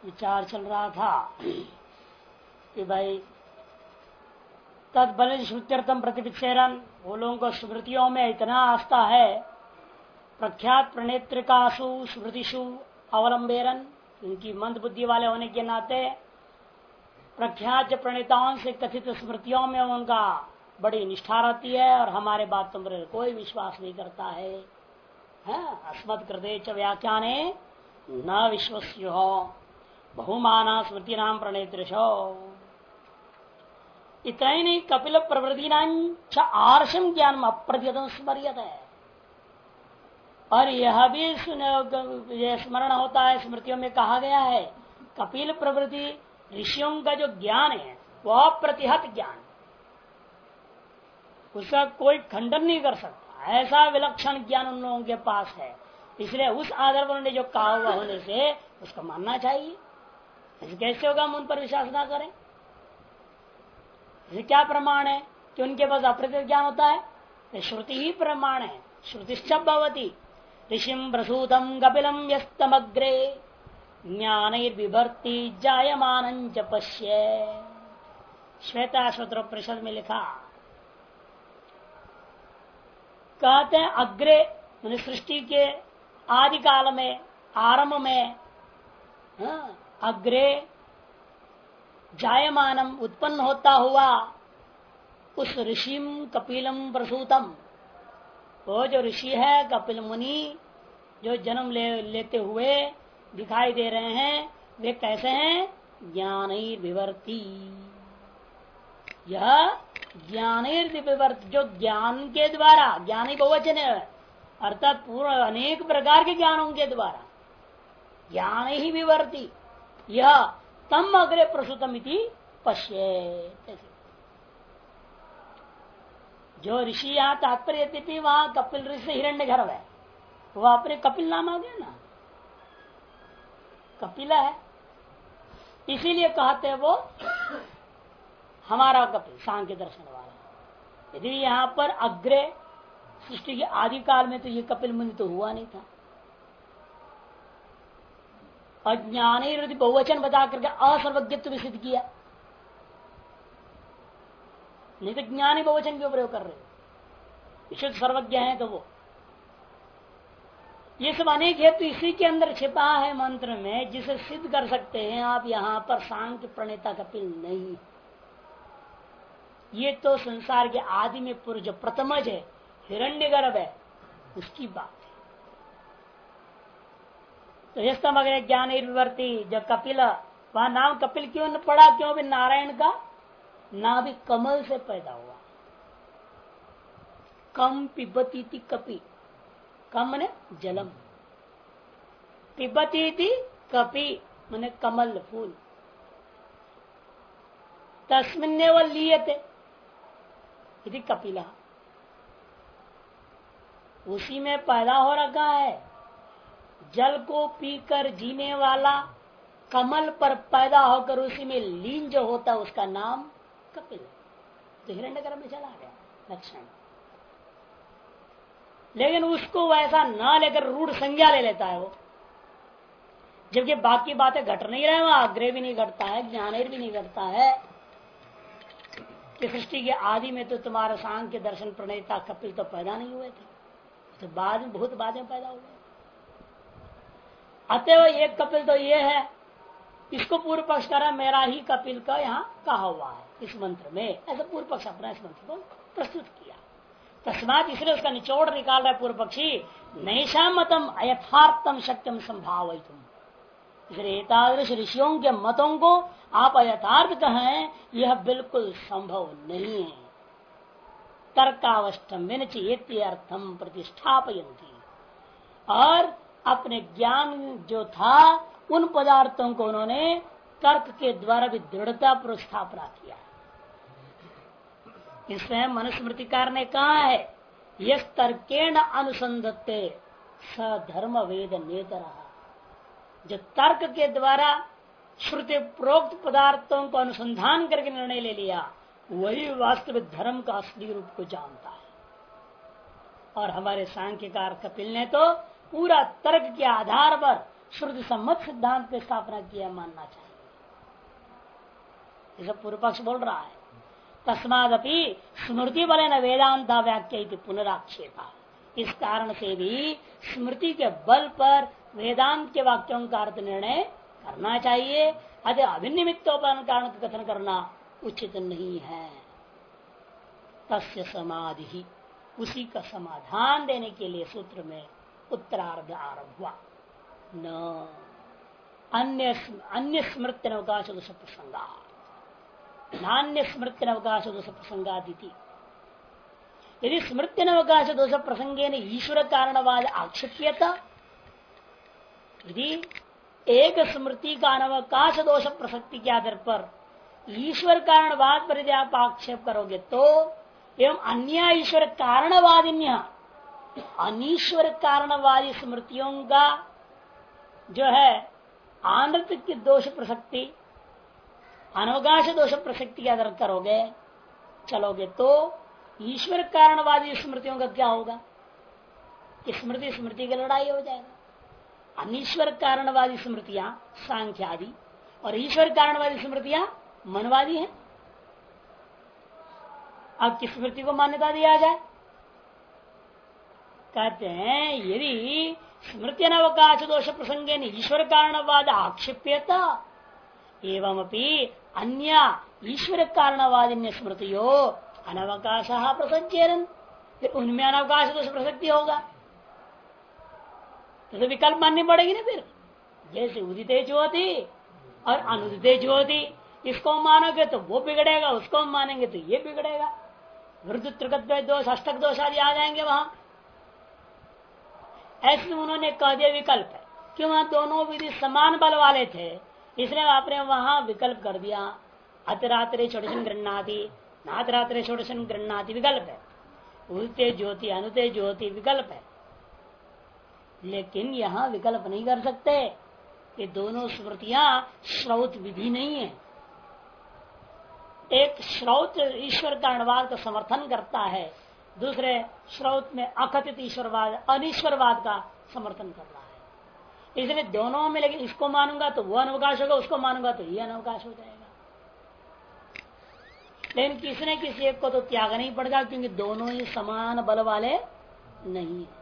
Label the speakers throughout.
Speaker 1: विचार चल रहा था कि भाई तत्बल श्रुत्यर्थम प्रतिपिक्षेरन, वो लोगों को स्मृतियों में इतना आस्था है, प्रख्यात प्रणेत्रिकासु स्मृतिषु अवलंबेरन, उनकी मंद बुद्धि वाले होने के नाते प्रख्यात प्रणेताओं से कथित स्मृतियों में उनका बड़ी निष्ठा रहती है और हमारे बातों पर कोई विश्वास नहीं करता है। अस्मत् कृते च व्याख्याने न विश्वस्यो बहुमाना स्मृति नाम प्रणेत्रिशो। इतना ही नहीं, कपिल प्रवृत्ति आर्षम ज्ञान अप्रतिहतम स्मर्यत है। और यह भी स्मरण होता है, स्मृतियों में कहा गया है कपिल प्रवृत्ति ऋषियों का जो ज्ञान है वह अप्रतिहत ज्ञान, उसका कोई खंडन नहीं कर सकता, ऐसा विलक्षण ज्ञान उन लोगों के पास है। इसलिए उस आधार पर उन्होंने जो कहा हुआ होने से उसको मानना चाहिए। ऐसे कैसे होगा हम उन पर विश्वास ना करें? इसे क्या प्रमाण है कि उनके पास अप्रतिहत ज्ञान होता है? श्रुति ही प्रमाण है। श्रुतिश्च भवति ऋषिम प्रसूतम कपिलम यस्तमग्रे ज्ञानैर्बिभर्ति जायमानं च पश्य। श्वेताश्वतरोपनिषद में लिखा, कहते हैं अग्रे मैंने सृष्टि के आदि काल में, आरंभ में, अग्रे जायमानम उत्पन्न होता हुआ उस ऋषिम कपिलम प्रसूतम, वो जो ऋषि है कपिल मुनि जो जन्म लेते हुए दिखाई दे रहे हैं, वे कैसे हैं? ज्ञानैर्विवर्ति, यह ज्ञानैर्विवर्ति, जो ज्ञान के द्वारा, ज्ञान ही बहुवचन है अर्थात पूर्ण अनेक प्रकार के ज्ञानों के द्वारा ज्ञान ही विवर्ति, यह तम अग्रे प्रसूतम इति पश्ये। जो ऋषि यहाँ तात्पर्य वहां कपिल ऋषि हिरण्य गर्भ है, वह अपने कपिल नाम आ गया ना, कपिला है, इसीलिए कहते हैं वो हमारा कपिल, सांख्य दर्शन वाला। यदि यहाँ पर अग्रे सृष्टि के आदि काल में तो ये कपिल मुनि तो हुआ नहीं था। अज्ञानी बहुवचन बता करके असर्वज्ञत्व भी सिद्ध किया, नहीं तो ज्ञानी बहुवचन क्यों प्रयोग कर रहे हो? विशुद्ध सर्वज्ञ है तो वो, ये सब अनेक हेतु इसी के अंदर छिपा है मंत्र में, जिसे सिद्ध कर सकते हैं आप। यहाँ पर सांख्य प्रणेता कपिल नहीं, ये तो संसार के आदि में पूर्व जो प्रथमज है, हिरण्यगर्भ है, उसकी बात है। तो ये स्तम अग्रे ज्ञान विवर्ती, जो कपिल, वहां नाम कपिल क्यों न पड़ा? क्यों? भी नारायण का नाभि कमल से पैदा हुआ। कम पिबती थी कपि, कम मने जलम, पिबती थी कपि मने कमल फूल, तस्मिन्ने व लीयते यदि कपिला, उसी में पैदा हो रखा है। जल को पीकर जीने वाला कमल पर पैदा होकर उसी में लीन जो होता है उसका नाम कपिल। तो हिरण्यगर्भ में चला गया लक्षण, लेकिन उसको वैसा ना लेकर रूढ़ संज्ञा ले लेता है वो, जबकि बाकी बातें घट नहीं रहे, वहां अग्रे भी नहीं घटता है, ज्ञानेर भी नहीं घटता है। कि सृष्टि के आदि में तो तुम्हारा सांख्य दर्शन प्रणेता कपिल तो पैदा नहीं हुए थे, तो बाद में बहुत बाद में पैदा हुए। अतएव एक कपिल तो ये है, इसको पूर्व पक्ष करा मेरा ही कपिल का यहाँ कहा हुआ है इस मंत्र में, ऐसा पूर्व पक्ष अपना इस मंत्र को प्रस्तुत किया। तस्मात इसलिए उसका निचोड़ निकाल रहा है पूर्व पक्षी, नैषा मतम अयथार्थम शक्यम संभावयितुम। इसलिए एतादृश ऋषियों के मतों को आप अयथार्थ कहें, यह बिल्कुल संभव नहीं है। तर्कावष्टम विनचेति अर्थम प्रतिष्ठापयन्ति, और अपने ज्ञान जो था उन पदार्थों को उन्होंने तर्क के द्वारा भी दृढ़ता पर स्थापना किया। इसमें मनुस्मृतिकार ने कहा है, यस तर्केण अनुसंधत्ते स धर्म वेद नेतरः। जो तर्क के द्वारा श्रुति प्रोक्त पदार्थों को अनुसंधान करके निर्णय ले लिया, वही वास्तविक धर्म का असली रूप को जानता है। और हमारे सांख्यकार कपिल ने तो पूरा तर्क के आधार पर श्रुति सम्मत सिद्धांत पे स्थापना किया मानना चाहिए। ये सब पूर्व पक्ष बोल रहा है। तस्मादपि स्मृति बल न वेदांत व्याख्या पुनराक्षेपा, इस कारण से भी स्मृति के बल पर वेदांत के वाक्यों का अर्थ निर्णय करना चाहिए। अतः अभिनिमित्तोपन कारण का कथन करना उचित नहीं है। तस्य समाधि, उसी का समाधान देने के लिए सूत्र में उत्तरार्ध आरंभ हुआ। न अन्य स्मृति अवकाश दोष प्रसंगा, नान्य स्मृति अवकाश दोष प्रसंगादिति। यदि स्मृति अवकाश दोष प्रसंगे ने ईश्वर कारणवाद आक्षेप्यता, यदि एक स्मृति का अनवकाश दोष प्रसक्ति के आधार पर ईश्वर कारणवाद पर यदि आप आक्षेप करोगे तो एवं अन्य ईश्वर कारणवादिन्य, अनीश्वर कारणवादी स्मृतियों का जो है आनृत की दोष प्रसक्ति, अनवकाश दोष प्रसक्ति के आधार करोगे चलोगे तो ईश्वर कारणवादी स्मृतियों का क्या होगा? स्मृति स्मृति की लड़ाई हो जाएगा। अनीश्वर कारणवादी स्मृतियां सांख्य आदि और ईश्वर कारणवादी स्मृतियां मनवादी हैं। अब किस स्मृति को मान्यता दिया जाए? कहते हैं यदि स्मृति अनवकाश दोष प्रसंगे ईश्वर कारणवाद आक्षेप्यता एवं अन्य ईश्वर कारणवादी स्मृतियों अनवकाश प्रसज्जेरन, फिर उनमें अनवकाश दोष प्रसक्ति होगा तो विकल्प माननी पड़ेगी ना। फिर जैसे उदिते ज्योति और अनुदिते ज्योति, इसको मानोगे तो वो बिगड़ेगा, उसको मानेंगे तो ये बिगड़ेगा। वृद्ध त्रिगत दोष अष्टक दोष आदि आ जाएंगे वहां। ऐसे उन्होंने कह दिया विकल्प है कि वहां दोनों विधि समान बल वाले थे, इसलिए आपने वहां विकल्प कर दिया। अतरात्रे षोडशन गृह्णाति, नातरात्रे षोडशन गृह्णाति विकल्प है। उदिते ज्योति अनुते ज्योति विकल्प है। लेकिन यहाँ विकल्प नहीं कर सकते, ये दोनों स्मृतियां श्रौत विधि नहीं है। एक श्रौत ईश्वर कारणवाद का समर्थन करता है, दूसरे श्रौत में अकथित ईश्वरवाद अनिश्वरवाद का समर्थन कर रहा है। इसलिए दोनों में, लेकिन इसको मानूंगा तो वो अनवकाश होगा, उसको मानूंगा तो ये अनवकाश हो जाएगा। लेकिन किसी न किसी एक को तो त्याग नहीं पड़ेगा, क्योंकि दोनों ही समान बल वाले नहीं है।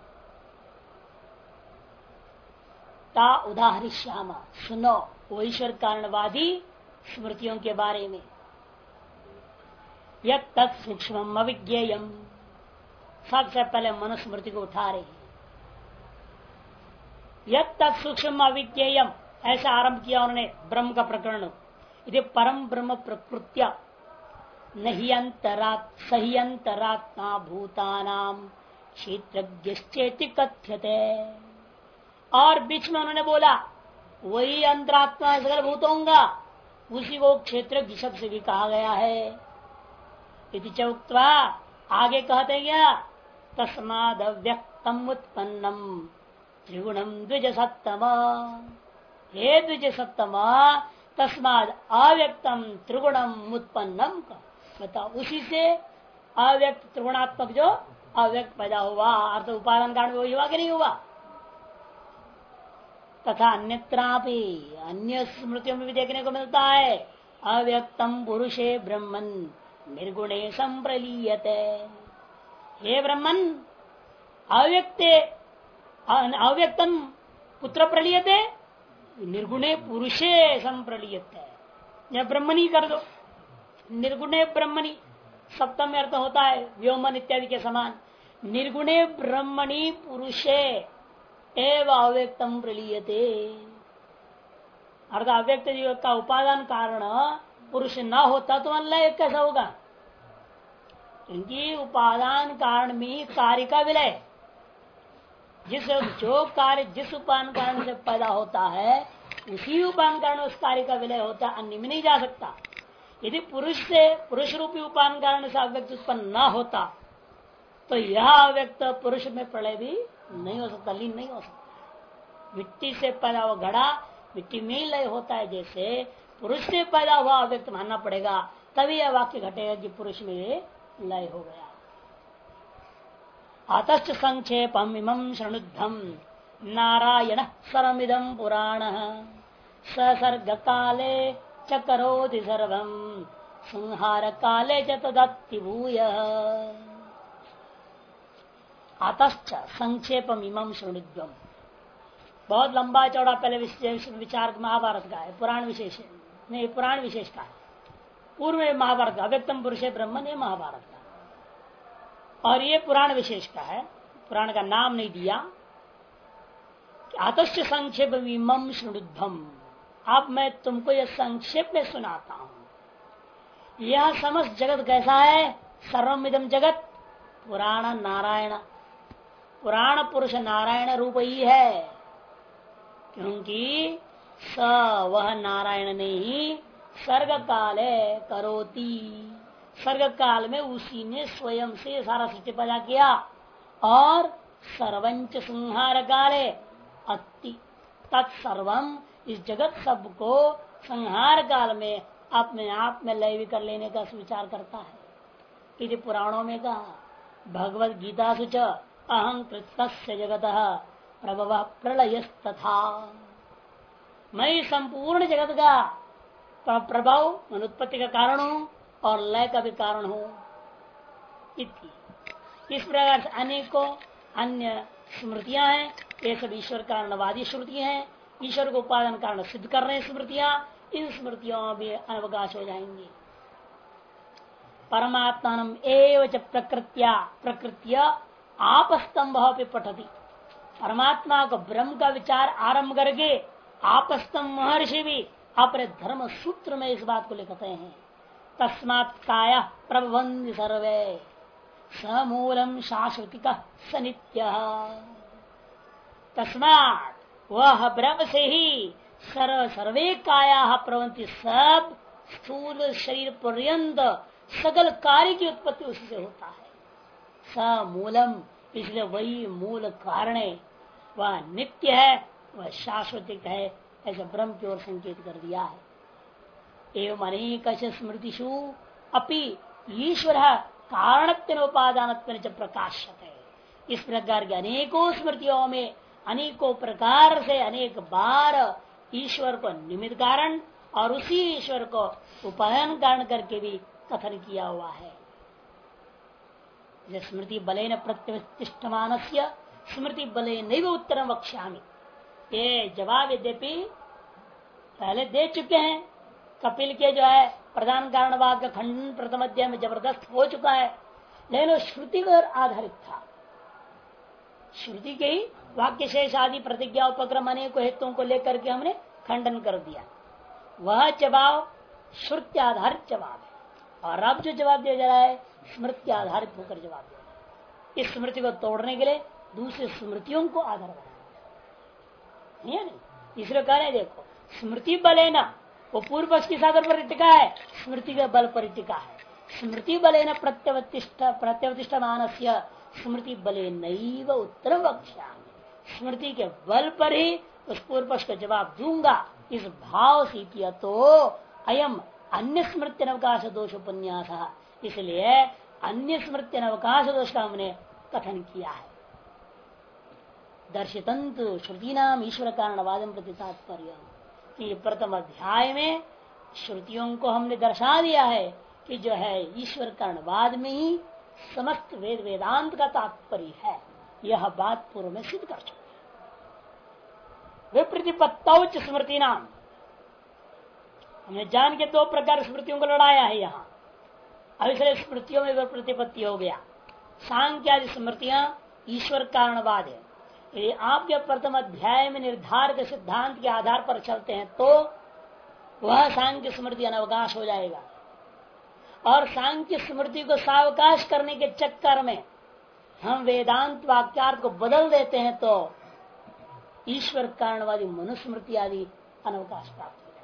Speaker 1: ता उदाहरिष्यामा, सुनो वो ईश्वर कारणवादी स्मृतियों के बारे में। यत् तत् सूक्ष्म अविज्ञेयम, सबसे पहले मनुस्मृति को उठा रही है। यत् तत् सूक्ष्म अविज्ञेयम, ऐसा आरंभ किया उन्होंने ब्रह्म का प्रकरण। यदि परम ब्रह्म प्रकृत्या नहीं सही अंतरात्मा भूतानाम क्षेत्रज्ञश्चेति कथ्यते। और बीच में उन्होंने बोला वही अंतरात्मा सकल भूतों का, उसी को क्षेत्र शब्द से भी कहा गया है। इति चौक्त्वा, आगे कहते क्या, तस्माद अव्यक्तम उत्पन्नम त्रिगुणम द्विज सत्तम। हे द्विज सत्तम, तस्माद अव्यक्तम त्रिगुणम उत्पन्नम का बताओ, उसी से अव्यक्त त्रिगुणात्मक जो अव्यक्त पैदा हुआ, अर्थ उपादान कारण वही हुआ कि नहीं हुआ। तथा अन्यत्रापि, अन्य स्मृतियों में भी देखने को मिलता है, अव्यक्तम पुरुषे ब्रह्मन निर्गुणे संप्रलीयते। हे ब्रह्मन, अव्यक्तम पुत्र प्रलीयते निर्गुणे पुरुषे संप्रलीयते। या ब्रह्मणी कर दो, निर्गुणे ब्रह्मणी सप्तम अर्थ होता है व्योमन इत्यादि के समान। निर्गुणे ब्रह्मणी पुरुषे एव अव्यक्तम प्रलीयते, अर्थात अव्यक्त जीव का उपादान कारण पुरुष न होता तो अल्लाह कैसा होगा? क्योंकि उपादान कारण में कार्य का विलय, जो कार्य जिस उपादान कारण से पैदा होता है उसी उपादान कारण उस कार्य का विलय होता है, अन्य में नहीं जा सकता। यदि पुरुष से पुरुष रूपी उपादान कारण से अव्यक्त उत्पन्न न होता तो यह अव्यक्त पुरुष में प्रलय भी नहीं हो सकता, लीन नहीं हो सकता। मिट्टी से पैदा हुआ घड़ा मिट्टी में ही लय होता है, जैसे पुरुष से पैदा हुआ अव्यक्त मानना पड़ेगा, तभी यह वाक्य घटेगा कि पुरुष में लय हो गया। अतश्च संक्षेपम इमं शृणुद्धम नारायण सर्वमिदं पुराण ससर्ग काले च करोति सर्वं संहार काले च तदत्ति भूय। अतश्च संक्षेपम इमं शृणुध्वम्। बहुत लंबा चौड़ा पहले विचार महाभारत का है, पुराण विशेष नहीं, पुराण विशेष का है। पूर्व में महाभारत का अव्यक्तम पुरुषे ब्रह्म ने महाभारत का, और ये पुराण विशेष का है। पुराण का नाम नहीं दिया। अतश्च संक्षेप इमं शृणुध्वम्। अब मैं तुमको यह संक्षेप में सुनाता हूं। यह समस्त जगत कैसा है? सर्वमिदम जगत पुराण नारायण, पुराण पुरुष नारायण रूप ही है। क्योंकि स वह नारायण ने ही सर्ग काले करोति, सर्ग काल में उसी ने स्वयं से सारा सृष्टि पैदा किया, और सर्वंच संहार काले अति तत्सर्वम, इस जगत सबको संहार काल में अपने आप में लय भी कर लेने का विचार करता है। यदि पुराणों में कहा, भगवद गीता सुच अहं कृतस्य जगतः प्रभव प्रलयस्तथा, मैं संपूर्ण जगत का प्रभाव उत्पत्ति का कारण हूं और लय का भी कारण हूं। इस प्रकार से अनेकों अन्य स्मृतियां हैं। ये सब ईश्वर कारणवादी स्मृतियां हैं, ईश्वर को उपादान कारण सिद्ध कर रहे स्मृतियां। इन स्मृतियों में भी अनवकाश हो जाएंगी। परमात्मान एव च प्रकृत्या आपस्तंभ पठती, परमात्मा को ब्रह्म का विचार आरंभ करके आपस्तंभ महर्षि भी अपने धर्म सूत्र में इस बात को लिखते हैं। तस्मात् काया प्रबंध सर्वे समूलम शाश्वतिक सनित्य। तस्मात् वह ब्रह्म से ही सर्वे काया प्रवंति, सब स्थूल शरीर पर्यंत सकल कार्य की उत्पत्ति उसी से होता है। समूलम, इसलिए वही मूल कारण है, वह नित्य है, वह शाश्वतिक है। ऐसे ब्रह्म की ओर संकेत कर दिया है। एवं अनेक स्मृतिषु अपि ईश्वर कारणत्व उपादान प्रकाशते। इस प्रकार के अनेकों स्मृतियों में अनेकों प्रकार से अनेक बार ईश्वर को निमित्त कारण और उसी ईश्वर को उपादान कारण करके भी कथन किया हुआ है। स्मृति बलेन प्रत्यवतिष्ठमानस्य स्मृति बले नैव उत्तरम वक्ष्यामि। ये जवाब यद्यपि पहले दे चुके हैं। कपिल के जो है प्रधान कारणवाद का खंडन प्रथम अध्याय में जबरदस्त हो चुका है, लेकिन श्रुति पर आधारित था। श्रुति के ही वाक्य शेष आदि प्रतिज्ञा उपक्रम अनेक हेतुओं को लेकर के हमने खंडन कर दिया। वह जवाब श्रुति आधारित जवाब है, और अब जो जवाब दिया जा रहा है स्मृति आधारित होकर जवाब दिया जा रहा है। इस स्मृति को तोड़ने के लिए दूसरी स्मृतियों को आधार बनाना नहीं। इसलिए कह रहे देखो, स्मृति बले न, वो पूर्व पक्ष की साधन पर टिका है, स्मृति के बल पर टिका है। स्मृति बले न प्रत्यवतिष्ठ मानस्य स्मृति बले नैव उत्तर वक्ष्यामि। स्मृति के बल पर ही उस पूर्व पक्ष का जवाब दूंगा, इस भाव से किया तो अयम अन्य स्मृति अवकाश दोष उपन्यास, इसलिए अन्य स्मृति अवकाश दोष का हमने कथन किया है। दर्शितंतु श्रुति नाम ईश्वर कारणवादम प्रति तात्पर्य, कि प्रथम अध्याय में श्रुतियों को हमने दर्शा दिया है कि जो है ईश्वर कारणवाद में ही समस्त वेद वेदांत का तात्पर्य है। यह बात पूर्व में सिद्ध कर चुके हैं। वे प्रतिपत्तौच स्मृति नाम, हमने जान के दो प्रकार स्मृतियों को लड़ाया है यहाँ। अब इसलिए स्मृतियों में वह प्रतिपत्ति हो गया। सांख्य आदि स्मृतियां ईश्वर कारणवाद है। यदि आप जब प्रथम अध्याय में निर्धारित सिद्धांत के आधार पर चलते हैं तो वह सांख्य स्मृति अनवकाश हो जाएगा, और सांख्य स्मृति को सावकाश करने के चक्कर में हम वेदांत वाक्यार्थ को बदल देते हैं तो ईश्वर कारणवादी मनुस्मृति आदि अनवकाश प्राप्त हो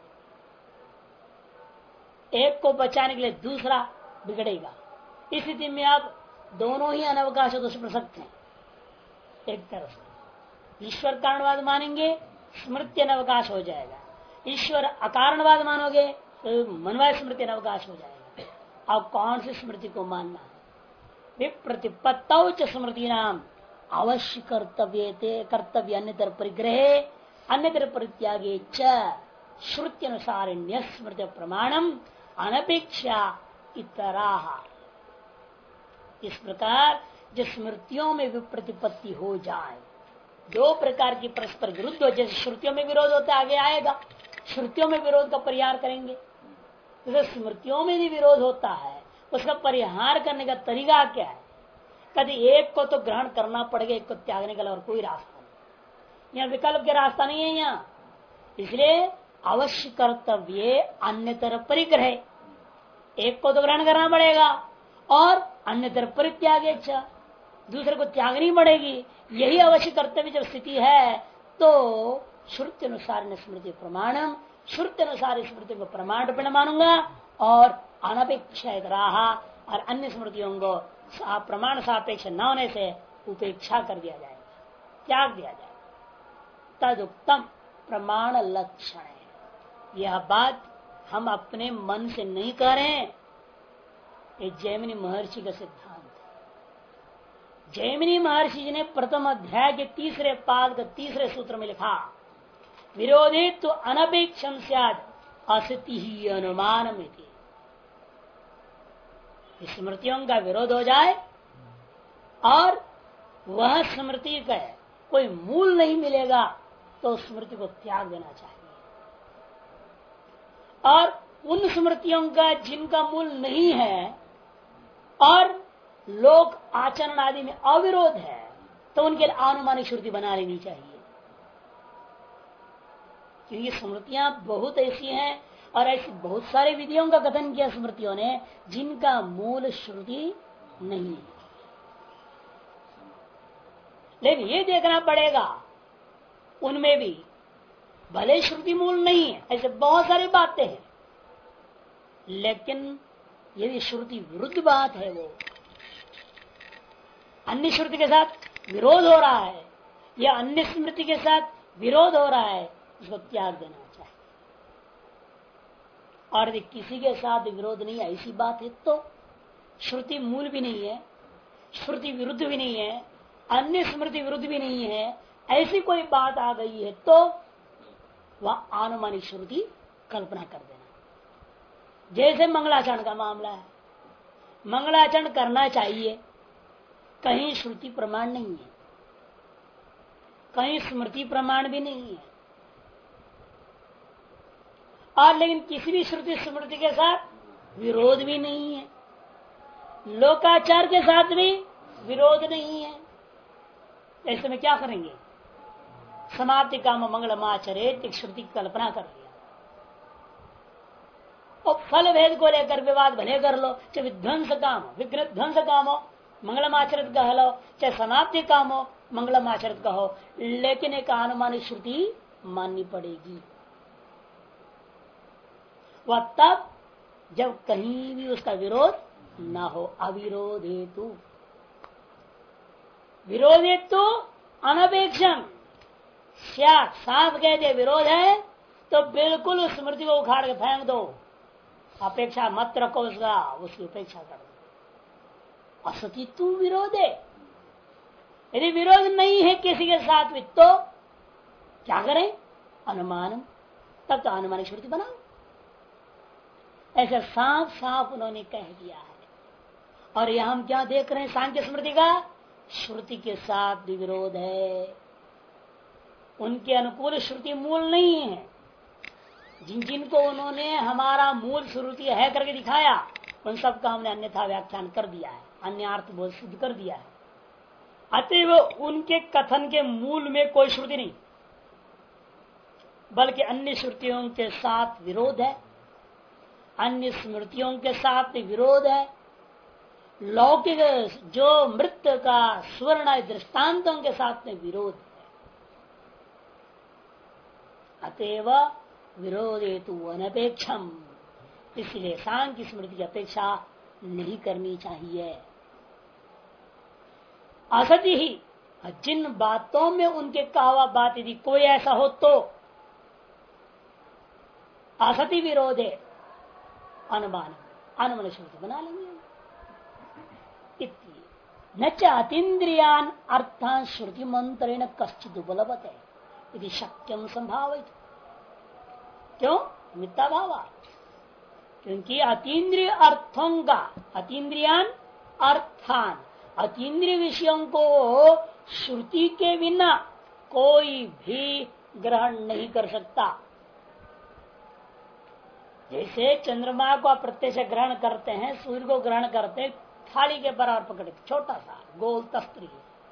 Speaker 1: जाएगा। एक को बचाने के लिए दूसरा बिगड़ेगा। इस स्थिति में आप दोनों ही अनवकाश दोष प्रसक्त हैं। एक तरफ से ईश्वर कारणवाद मानेंगे, स्मृति अनवकाश हो जाएगा। ईश्वर अकारणवाद मानोगे तो मनवाय स्मृति अनवकाश हो जाएगा। अब कौन सी स्मृति को मानना है? विप्रतिपत्तौ च स्मृति नाम अवश्य कर्तव्य अन्यतर परिग्रह अन्यतर परित्यागे च श्रुति अनुसार स्मृति प्रमाणम अनपेक्षा इतराह। इस प्रकार जो स्मृतियों में विप्रतिपत्ति हो जाए, दो प्रकार की परस्पर विरुद्ध हो, जैसे श्रुतियों में विरोध होता आगे आएगा, श्रुतियों में विरोध का परिहार करेंगे। तो स्मृतियों में भी विरोध होता है, उसका परिहार करने का तरीका क्या है? कभी एक को तो ग्रहण करना पड़ेगा, एक को त्यागने का और कोई रास्ता नहीं। यहाँ विकल्प के रास्ता नहीं है यहाँ, इसलिए अवश्य कर्तव्य अन्यतर परिग्रह, एक को तो ग्रहण करना पड़ेगा और अन्यतर परित्यागे, दूसरे को त्यागनी पड़ेगी। यही अवश्य कर्तव्य जब स्थिति है तो श्रुति अनुसार स्मृति प्रमाणम, श्रुति अनुसार स्मृति को प्रमाण रूपेण मानूंगा और अनपेक्षा और अन्य स्मृतियों को प्रमाण सापेक्ष न होने से उपेक्षा कर दिया जाएगा, त्याग दिया जाएगा। तदुक्तम प्रमाण लक्षण है। यह बात हम अपने मन से नहीं कह रहे हैं, ये जैमिनी महर्षि का सिद्धांत है। जैमिनी महर्षि जी ने प्रथम अध्याय के तीसरे पाद का तीसरे सूत्र में लिखा, विरोधी तो अनपेक्षम स्याद असति ही अनुमान। स्मृतियों का विरोध हो जाए और वह स्मृति का कोई मूल नहीं मिलेगा तो स्मृति को त्याग देना चाहिए। और उन स्मृतियों का जिनका मूल नहीं है और लोक आचरण आदि में अविरोध है तो उनके लिए अनुमानिक श्रुति बना लेनी चाहिए, क्योंकि स्मृतियां बहुत ऐसी हैं और ऐसी बहुत सारी विधियों का कथन किया स्मृतियों ने जिनका मूल श्रुति नहीं है। लेकिन ये देखना पड़ेगा उनमें भी भले श्रुति मूल नहीं है, ऐसे बहुत सारी बातें हैं, लेकिन यदि श्रुति विरुद्ध बात है, वो अन्य श्रुति के साथ विरोध हो रहा है या अन्य स्मृति के साथ विरोध हो रहा है, उसको त्याग देना चाहिए। और यदि किसी के साथ विरोध नहीं है ऐसी बात है तो श्रुति मूल भी नहीं है, श्रुति विरुद्ध भी नहीं है, अन्य स्मृति विरुद्ध भी नहीं है, ऐसी कोई बात आ गई है तो वह अनुमानिक श्रुति कल्पना कर देना। जैसे मंगलाचरण का मामला है, मंगलाचरण करना चाहिए, कहीं श्रुति प्रमाण नहीं है, कहीं स्मृति प्रमाण भी नहीं है, और लेकिन किसी भी श्रुति स्मृति के साथ विरोध भी नहीं है, लोकाचार के साथ भी विरोध नहीं है। ऐसे में क्या करेंगे? समाप्ति काम मंगलमाचरेत एक श्रुति की कल्पना कर लिया और फल भेद को लेकर विवाद भले कर लो, चाहे विध्वंस काम विग्रह ध्वंस काम हो मंगलमाचरित कह लो, चाहे समाप्ति काम हो मंगलमाचरित कहो, लेकिन एक अनुमानिक श्रुति माननी पड़ेगी। वह तब जब कहीं भी उसका विरोध ना हो। अविरोध हेतु, विरोध हेतु अनपेक्षम साफ कह दे विरोध है तो बिल्कुल उस स्मृति को उखाड़ के फेंक दो, अपेक्षा मत रखो उसका, उसकी उपेक्षा कर दो। असतित्व विरोध है। यदि विरोध नहीं है किसी के साथ भी तो क्या करें? अनुमान, तब तो अनुमानिक श्रुति बनाओ। ऐसा साफ साफ उन्होंने कह दिया है। और यहां हम क्या देख रहे हैं? सांख्य स्मृति का श्रुति के साथ भी विरोध है, उनके अनुकूल श्रुति मूल नहीं है। जिन जिनको उन्होंने हमारा मूल श्रुति है करके दिखाया उन सबका हमने अन्यथा व्याख्यान कर दिया है, अन्य अर्थ बोध सिद्ध कर दिया है। अतएव उनके कथन के मूल में कोई श्रुति नहीं, बल्कि अन्य श्रुतियों के साथ विरोध है, अन्य स्मृतियों के साथ विरोध है, लौकिक जो मृत का स्वर्ण दृष्टांतों के साथ में विरोध है। अतएव विरोध हेतु अनपेक्षम, इसलिए सांख्य स्मृति की अपेक्षा नहीं करनी चाहिए। असति ही, जिन बातों में उनके कहा बात यदि कोई ऐसा हो तो असति विरोध है, अनुमान अनुमान श्रुति बना लेंगे। न च अतीन्द्रियान अर्थान श्रुति मंत्रेण कश्चित उपलब्धते यदि शक्यम संभावित। क्यों मिथ्या भाव? क्योंकि अतीन्द्रिय अर्थों का, अतीन्द्रियान अर्थान, अतीन्द्रिय विषयों को श्रुति के बिना कोई भी ग्रहण नहीं कर सकता। जैसे चंद्रमा को आप प्रत्यक्ष ग्रहण करते हैं, सूर्य को ग्रहण करते हैं, थाली के बराबर पकड़े, छोटा सा गोल तस्त्री,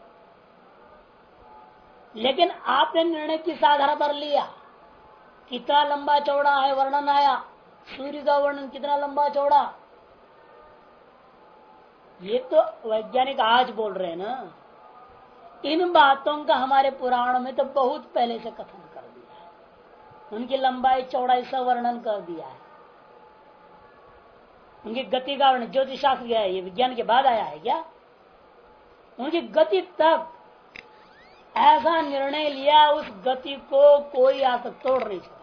Speaker 1: लेकिन आपने निर्णय किस आधार पर लिया? कितना लंबा चौड़ा है वर्णन आया, सूर्य का वर्णन कितना लंबा चौड़ा, ये तो वैज्ञानिक आज बोल रहे हैं ना। इन बातों का हमारे पुराणों में तो बहुत पहले से कथन कर दिया है। उनकी लंबाई चौड़ाई से वर्णन कर दिया है। उनकी गति का वर्णन ज्योतिष शास्त्र क्या है, ये विज्ञान के बाद आया है क्या? उनकी गति तक ऐसा निर्णय लिया, उस गति को कोई आज तक तोड़ नहीं सका।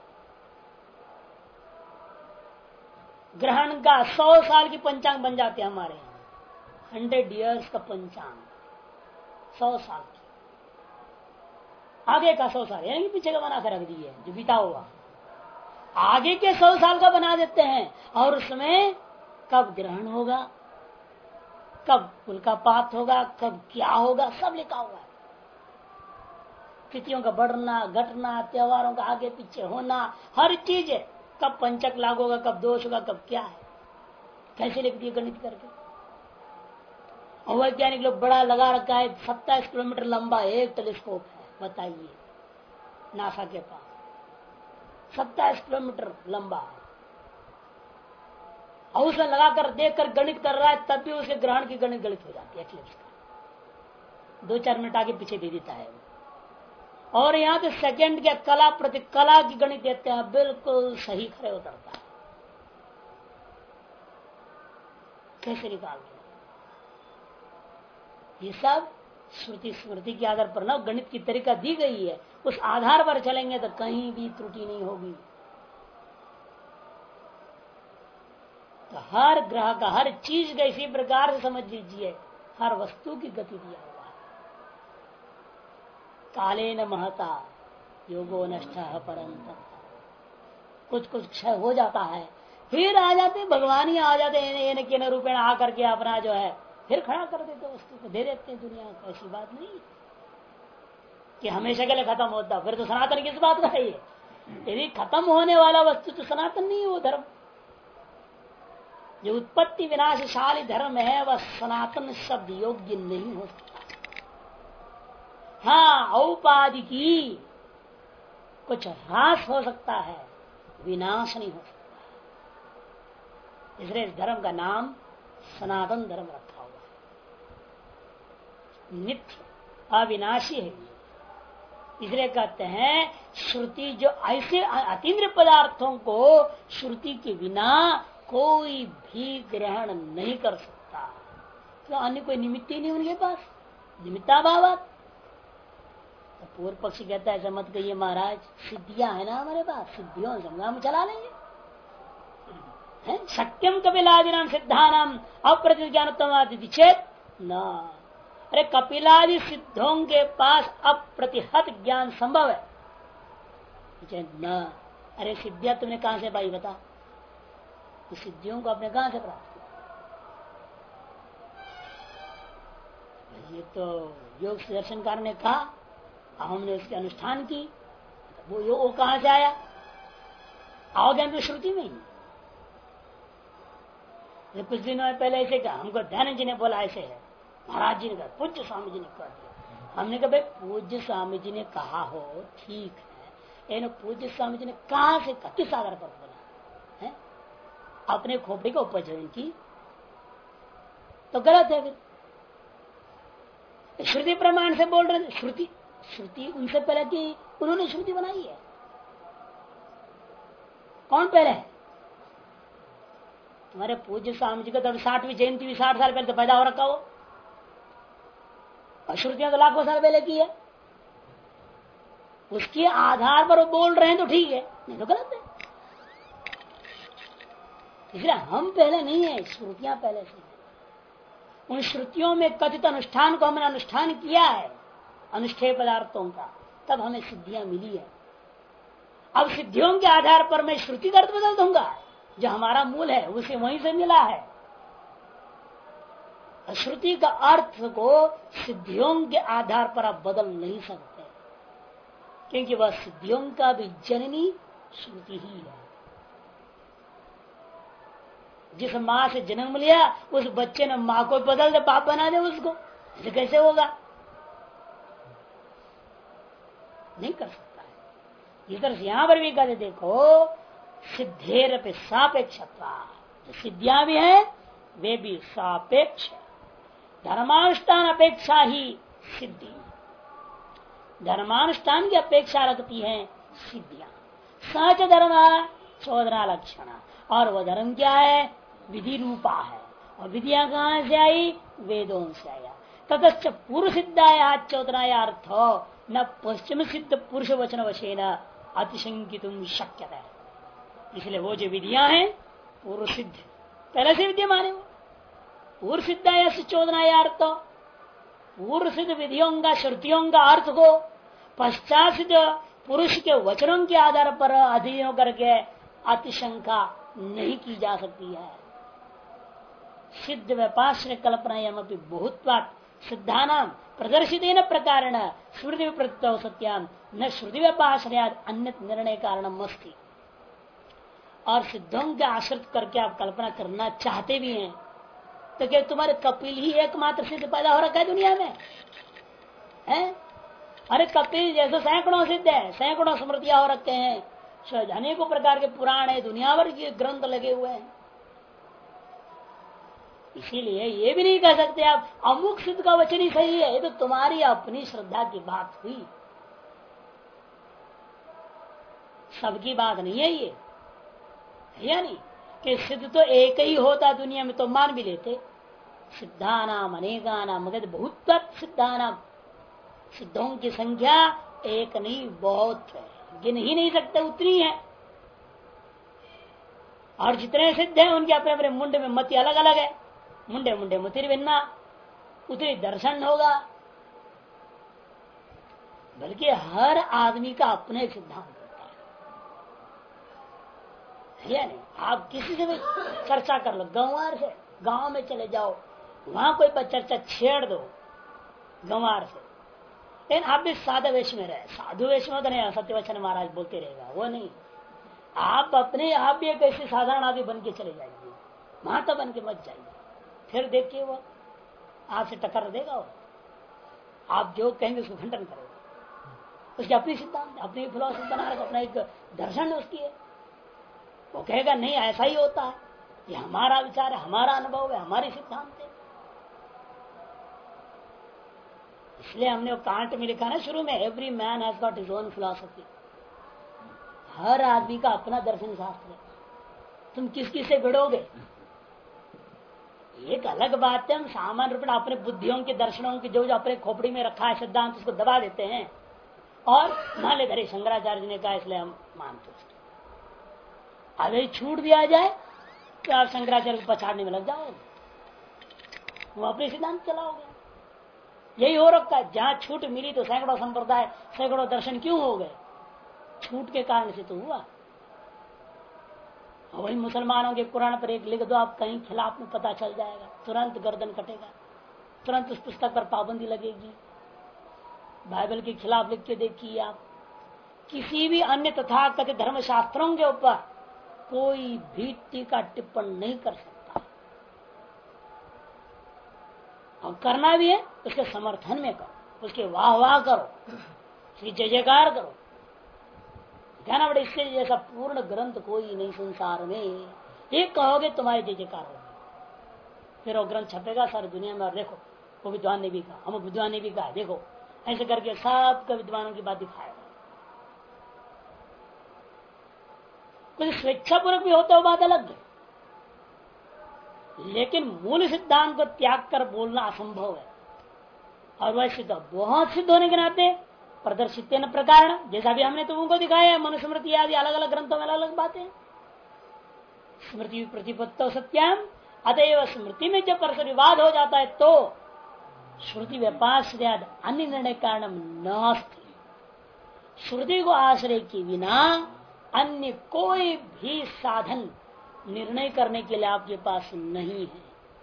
Speaker 1: ग्रहण का 100 साल की पंचांग बन जाते हैं हमारे यहाँ, 100 years का पंचांग, 100 साल की, आगे का 100 साल यानी पीछे का बना कर रख दिए जो बीता हुआ, आगे के 100 साल का बना देते हैं। और उसमें कब ग्रहण होगा, कब उल्कापात होगा, कब क्या होगा, सब लिखा हुआ है। तिथियों का बढ़ना घटना, त्योहारों का आगे पीछे होना, हर चीज है। कब पंचक लागू होगा, कब दोष होगा, कब क्या है, कैसे लिख दिए गणित करके। और वैज्ञानिक लोग बड़ा लगा रखा है, 27 किलोमीटर लंबा एक टेलीस्कोप है, बताइए नासा के पास 27 किलोमीटर लंबा है, और उसे लगाकर देखकर गणित कर रहा है, तब भी उसके ग्रहण की गणित गणित हो जाती है। 2-4 मिनट आगे पीछे दे देता है। और यहाँ पे सेकंड के कला प्रति कला की गणित देते हैं, बिल्कुल सही खड़े उतरता है। कैसे निकाल दिया? ये सब श्रुति स्मृति के आधार पर ना गणित की तरीका दी गई है, उस आधार पर चलेंगे तो कहीं भी त्रुटि नहीं होगी। तो हर ग्रह का, हर चीज का इसी प्रकार से समझ लीजिए, हर वस्तु की गति दिया हुआ है। काले न महता योगो नष्ट परंत, कुछ कुछ क्षय हो जाता है, फिर आ जाते भगवान ही आ जाते हैं रूपेण आकर के अपना जो है फिर खड़ा कर देते, वस्तु को दे देते हैं दुनिया को। ऐसी बात नहीं कि हमेशा के लिए खत्म होता, फिर तो सनातन किस बात का है ये? यदि खत्म होने वाला वस्तु तो सनातन नहीं है वो धर्म। जो उत्पत्ति विनाशशाली धर्म है वह सनातन शब्द योग्य नहीं हो सकता। हाँ, औपाधिकी कुछ ह्रास हो सकता है, विनाश नहीं हो सकता। इसलिए इस धर्म का नाम सनातन धर्म रखा हुआ है, नित्य अविनाशी है। इसलिए कहते हैं श्रुति जो ऐसे अतीन्द्रिय पदार्थों को श्रुति के बिना कोई भी ग्रहण नहीं कर सकता। तो अन्य कोई निमित्त ही नहीं उनके पास, निमित्ताभावात। तो पूर्व पक्षी कहता है ऐसा मत कहिए महाराज, सिद्धियां है ना हमारे पास, सिद्धियों से हम चला लेंगे। शक्यम कपिलादि नाम सिद्धानाम अप्रतिज्ञानोत्तम चेत न। अरे कपिलादि सिद्धों के पास अप्रतिहत ज्ञान संभव है न। अरे सिद्धियां तुमने कहां से पाई बता? इस सिद्धियों को आपने कहां से प्राप्त किया? ये तो योग दर्शनकार ने कहा, हमने उसके अनुष्ठान की, वो कहां से आया? आओगे हम तो श्रुति में ही। कुछ दिनों पहले ऐसे कहा, हमको दयानंद जी ने बोला ऐसे है, महाराज जी ने कहा, पूज्य स्वामी जी ने कह दिया। हमने कहा भाई पूज्य स्वामी जी ने कहा हो ठीक है, लेकिन पूज्य स्वामी जी ने कहां से कहा, किस आधार पर बोला है? अपने खोपड़ी को उपज की तो गलत है। फिर श्रुति प्रमाण से बोल रहे, श्रुति उनसे पहले की उन्होंने श्रुति बनाई है। कौन पहले है? तुम्हारे पूज्य स्वामी जी का तो 60वीं जयंती भी 60 साल पहले तो पैदा हो रखा हो, और श्रुतियां तो लाखों साल पहले की है। उसके आधार पर वो बोल रहे हैं तो ठीक है, नहीं तो गलत है। इसलिए हम पहले नहीं है, श्रुतियां पहले से है। उन श्रुतियों में कथित अनुष्ठान को हमने अनुष्ठान किया है, अनुष्ठेय पदार्थों का, तब हमें सिद्धियां मिली है। अब सिद्धियों के आधार पर मैं श्रुति का अर्थ बदल दूंगा, जो हमारा मूल है उसे वहीं से मिला है। श्रुति का अर्थ को सिद्धियों के आधार पर आप बदल नहीं सकते, क्योंकि वह सिद्धियों का भी जननी श्रुति ही है। जिस माँ से जन्म लिया उस बच्चे ने माँ को बदल दे, बाप बना दे उसको, ऐसे कैसे होगा? नहीं कर सकता है। इस तरह से यहां पर भी कहते देखो, सिद्धेर पे सापेक्षता, जो सिद्धियां भी है वे भी सापेक्ष है। धर्मानुष्ठान अपेक्षा ही सिद्धि, धर्मानुष्ठान की अपेक्षा रखती है सिद्धियां। सच धर्म चोदना लक्षण, और वह धर्म क्या है? विधि रूपा है। और विधियां कहां से आई? वेदों से आया। ततश्च पूर्व सिद्धाया चौदनाया अर्थ न पश्चिम सिद्ध पुरुष वचन वशेन अतिशंकित शक्य है। इसलिए वो जो विधियां हैं पूर्व सिद्ध, पहले से विद्यमान है। पूर्व सिद्धाया चौदनाया अर्थ, पूर्व सिद्ध विधियों का, श्रुतियों का अर्थ को पश्चात सिद्ध पुरुष के वचनों के आधार पर अधीन करके अतिशंका नहीं की जा सकती है। सिद्ध व्यापाश्रय कल्पना बहुत सिद्धानाम प्रदर्शित प्रकार श्रुति विप्रत सत्याम न श्रुति व्यापाश्रयाद अन्य निर्णय कारण अस्ति। और सिद्धों के आश्रित करके आप कल्पना करना चाहते भी हैं तो क्या तुम्हारे कपिल ही एकमात्र सिद्ध पैदा हो रखा है दुनिया में? है? अरे कपिल जैसे सैकड़ों सिद्ध है, सैकड़ों स्मृतियां हो रखे हैं, अनेकों प्रकार के पुराण है, दुनिया भर के ग्रंथ लगे हुए हैं। इसीलिए ये भी नहीं कह सकते आप अमुक सिद्ध का वचन ही सही है। ये तो तुम्हारी अपनी श्रद्धा की बात हुई, सबकी बात नहीं है ये, है या नहीं? कि सिद्ध तो एक ही होता दुनिया में तो मान भी लेते। सिद्धानाम अनेकानाम, मगर बहुत सिद्धानाम, सिद्धों की संख्या एक नहीं बहुत है, गिन ही नहीं सकते, उतनी है। और जितने सिद्ध हैं उनके अपने अपने मुंडे में मति अलग अलग है। मुंडे मुंडे मतिर भिन्ना, उतनी दर्शन होगा। बल्कि हर आदमी का अपने सिद्धांत होता है, या नहीं? आप किसी से भी चर्चा कर लो, गंवार से, गांव में चले जाओ, वहां कोई चर्चा छेड़ दो गंवार से, लेकिन आप भी सादा वेश में रहे, साधु वेश में तो नहीं, सत्यवचन महाराज बोलते रहेगा, वो नहीं। आप अपने आप भी एक ऐसे साधारण आदमी बन के चले जाइए, महाता बन के मत जाइए, फिर देखिए वो आपसे टक्कर देगा। वो आप जो कहेंगे उसको खंडन करेगा। उसकी अपनी सिद्धांत, अपनी फिलोसफी बना रखा, अपना एक दर्शन है उसकी है। वो कहेगा नहीं ऐसा ही होता है, ये हमारा विचार है, हमारा अनुभव है, हमारी सिद्धांत है। इसलिए हमने वो कांट में लिखा ना शुरू में, every man has got his own philosophy. हर आदमी का अपना दर्शन शास्त्र है। तुम किसकी से भिड़ोगे? एक अलग बात है, हम सामान्य रूप में अपने बुद्धियों के दर्शनों की जो अपने खोपड़ी में रखा है सिद्धांत, उसको दबा देते हैं और मान ले शंकराचार्य जी ने कहा इसलिए हम मानते। अगर छूट भी आ जाए तो आप शंकराचार्य को पछाड़ने में लग जाओगे, वो अपने सिद्धांत चलाओगे। यही हो रखा है, जहां छूट मिली तो सैकड़ों संप्रदाय, सैकड़ों दर्शन क्यों हो गए? छूट के कारण से तो हुआ। वही मुसलमानों के कुरान पर एक लिख दो, आप कहीं खिलाफ में पता चल जाएगा, तुरंत गर्दन कटेगा, तुरंत उस पुस्तक पर पाबंदी लगेगी। बाइबल के खिलाफ लिख के देखिए आप, किसी भी अन्य तथाकथित धर्म शास्त्रों के ऊपर कोई भी टीका टिप्पण नहीं कर सकता। और करना भी है उसके समर्थन में करो, उसके वाह वाह करो, उसकी जय जयकार करो। कहना बड़े इससे जैसा पूर्ण ग्रंथ कोई नहीं संसार में। एक कहोगे तुम्हारी जय जयकार होगी, फिर वो ग्रंथ छपेगा सारी दुनिया में, और देखो वो विद्वान ने भी कहा, हम विद्वान ने भी कहा, देखो ऐसे करके सबका विद्वानों की बात दिखाएगा। कुछ स्वेच्छापूर्वक भी होता है बात अलग है, लेकिन मूल सिद्धांत को त्याग कर बोलना असंभव है। और वैसे तो बहुत सिद्ध होने के नाते प्रदर्शित न प्रकार, जैसा भी हमने तुमको दिखाया है, मनुस्मृति आदि अलग अलग ग्रंथों में अलग अलग बातें। स्मृति प्रतिपत्तो सत्याम अतएव स्मृति में जब परस्पर विवाद हो जाता है तो श्रुति व्यपाश्रयाद अन्य निर्णय कारण नास्ति। श्रुति को आश्रय के बिना अन्य कोई भी साधन निर्णय करने के लिए आपके पास नहीं है।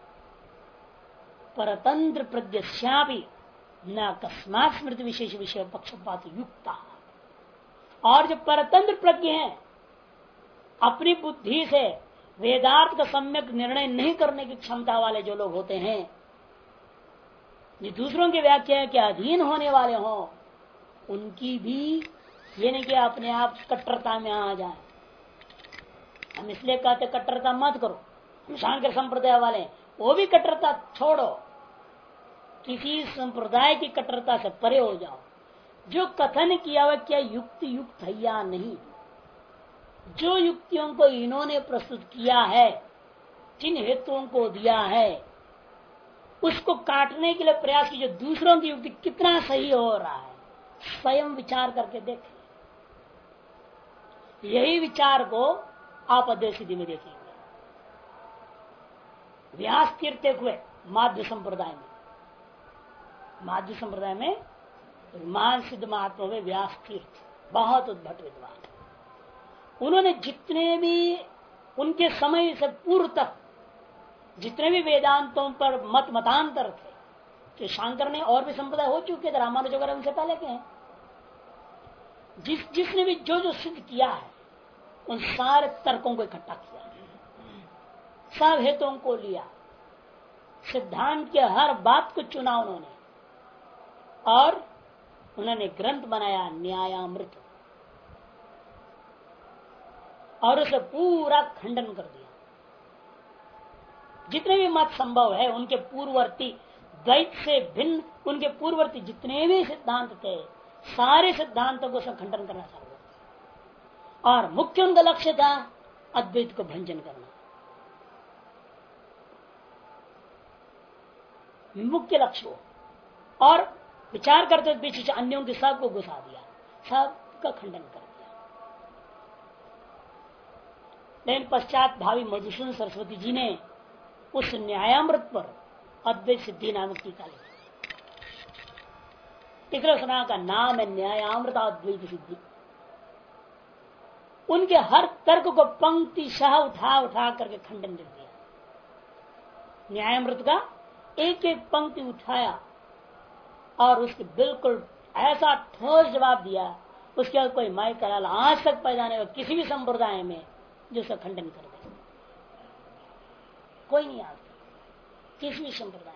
Speaker 1: परतंत्र प्रज्ञापि न अकस्मात स्मृति विशेष विषय पक्षपात युक्ता। और जो परतंत्र प्रज्ञ है, अपनी बुद्धि से वेदार्थ का सम्यक निर्णय नहीं करने की क्षमता वाले जो लोग होते हैं, जो दूसरों के व्याख्या के अधीन होने वाले हों, उनकी भी ये नहीं कि अपने आप कट्टरता में आ जाए। हम इसलिए कहते कट्टरता मत करो, हम शांकर संप्रदाय वाले हैं, वो भी कट्टरता छोड़ो, किसी संप्रदाय की कट्टरता से परे हो जाओ। जो कथन किया हुआ क्या युक्त है या नहीं, जो युक्तियों को इन्होंने प्रस्तुत किया है, जिन हेतुओं को दिया है, उसको काटने के लिए प्रयास की, जो दूसरों की युक्ति कितना सही हो रहा है, स्वयं विचार करके देखें। यही विचार को आप अद्वैत सिद्धि में देखेंगे। व्यास तीर्थ हुए माध्य संप्रदाय में मान सिद्ध महात्मा हुए व्यास तीर्थ, बहुत उद्भट विद्वान। उन्होंने जितने भी उनके समय से पूर्व तक जितने भी वेदांतों पर मतांतर थे, तो शांकर ने और भी संप्रदाय हो चुके थे, रामानुज वगैरह उनसे पहले के हैं, जिसने भी जो सिद्ध किया है उन सारे तर्कों को इकट्ठा किया, सब हेतुओं को लिया, सिद्धांत के हर बात को चुना उन्होंने, और उन्होंने ग्रंथ बनाया न्यायामृत, और उसे पूरा खंडन कर दिया। जितने भी मत संभव है उनके पूर्ववर्ती द्वैत से भिन्न, उनके पूर्ववर्ती जितने भी सिद्धांत थे, सारे सिद्धांतों को सब खंडन करना चालू कर दिया। और मुख्य उनका लक्ष्य था अद्वैत को भंजन करना, मुख्य लक्ष्य हो। और विचार करते बीच अन्यों के सबको घुसा दिया, सबका खंडन कर दिया। लेकिन पश्चात भावी मधुसूदन सरस्वती जी ने उस न्यायामृत पर अद्वैत सिद्धि नामक टीका लिखी। टीका का नाम है न्यायामृत अद्वैत सिद्धि। उनके हर तर्क को पंक्ति शाह उठा उठा करके खंडन कर दिया। न्यायामृत का एक एक पंक्ति उठाया और उसके बिल्कुल ऐसा ठोस जवाब दिया, उसके बाद कोई माई कराल आज तक पैदा नहीं हुआ किसी भी संप्रदाय में जो उसका खंडन कर दे। कोई नहीं आज तक किसी भी संप्रदाय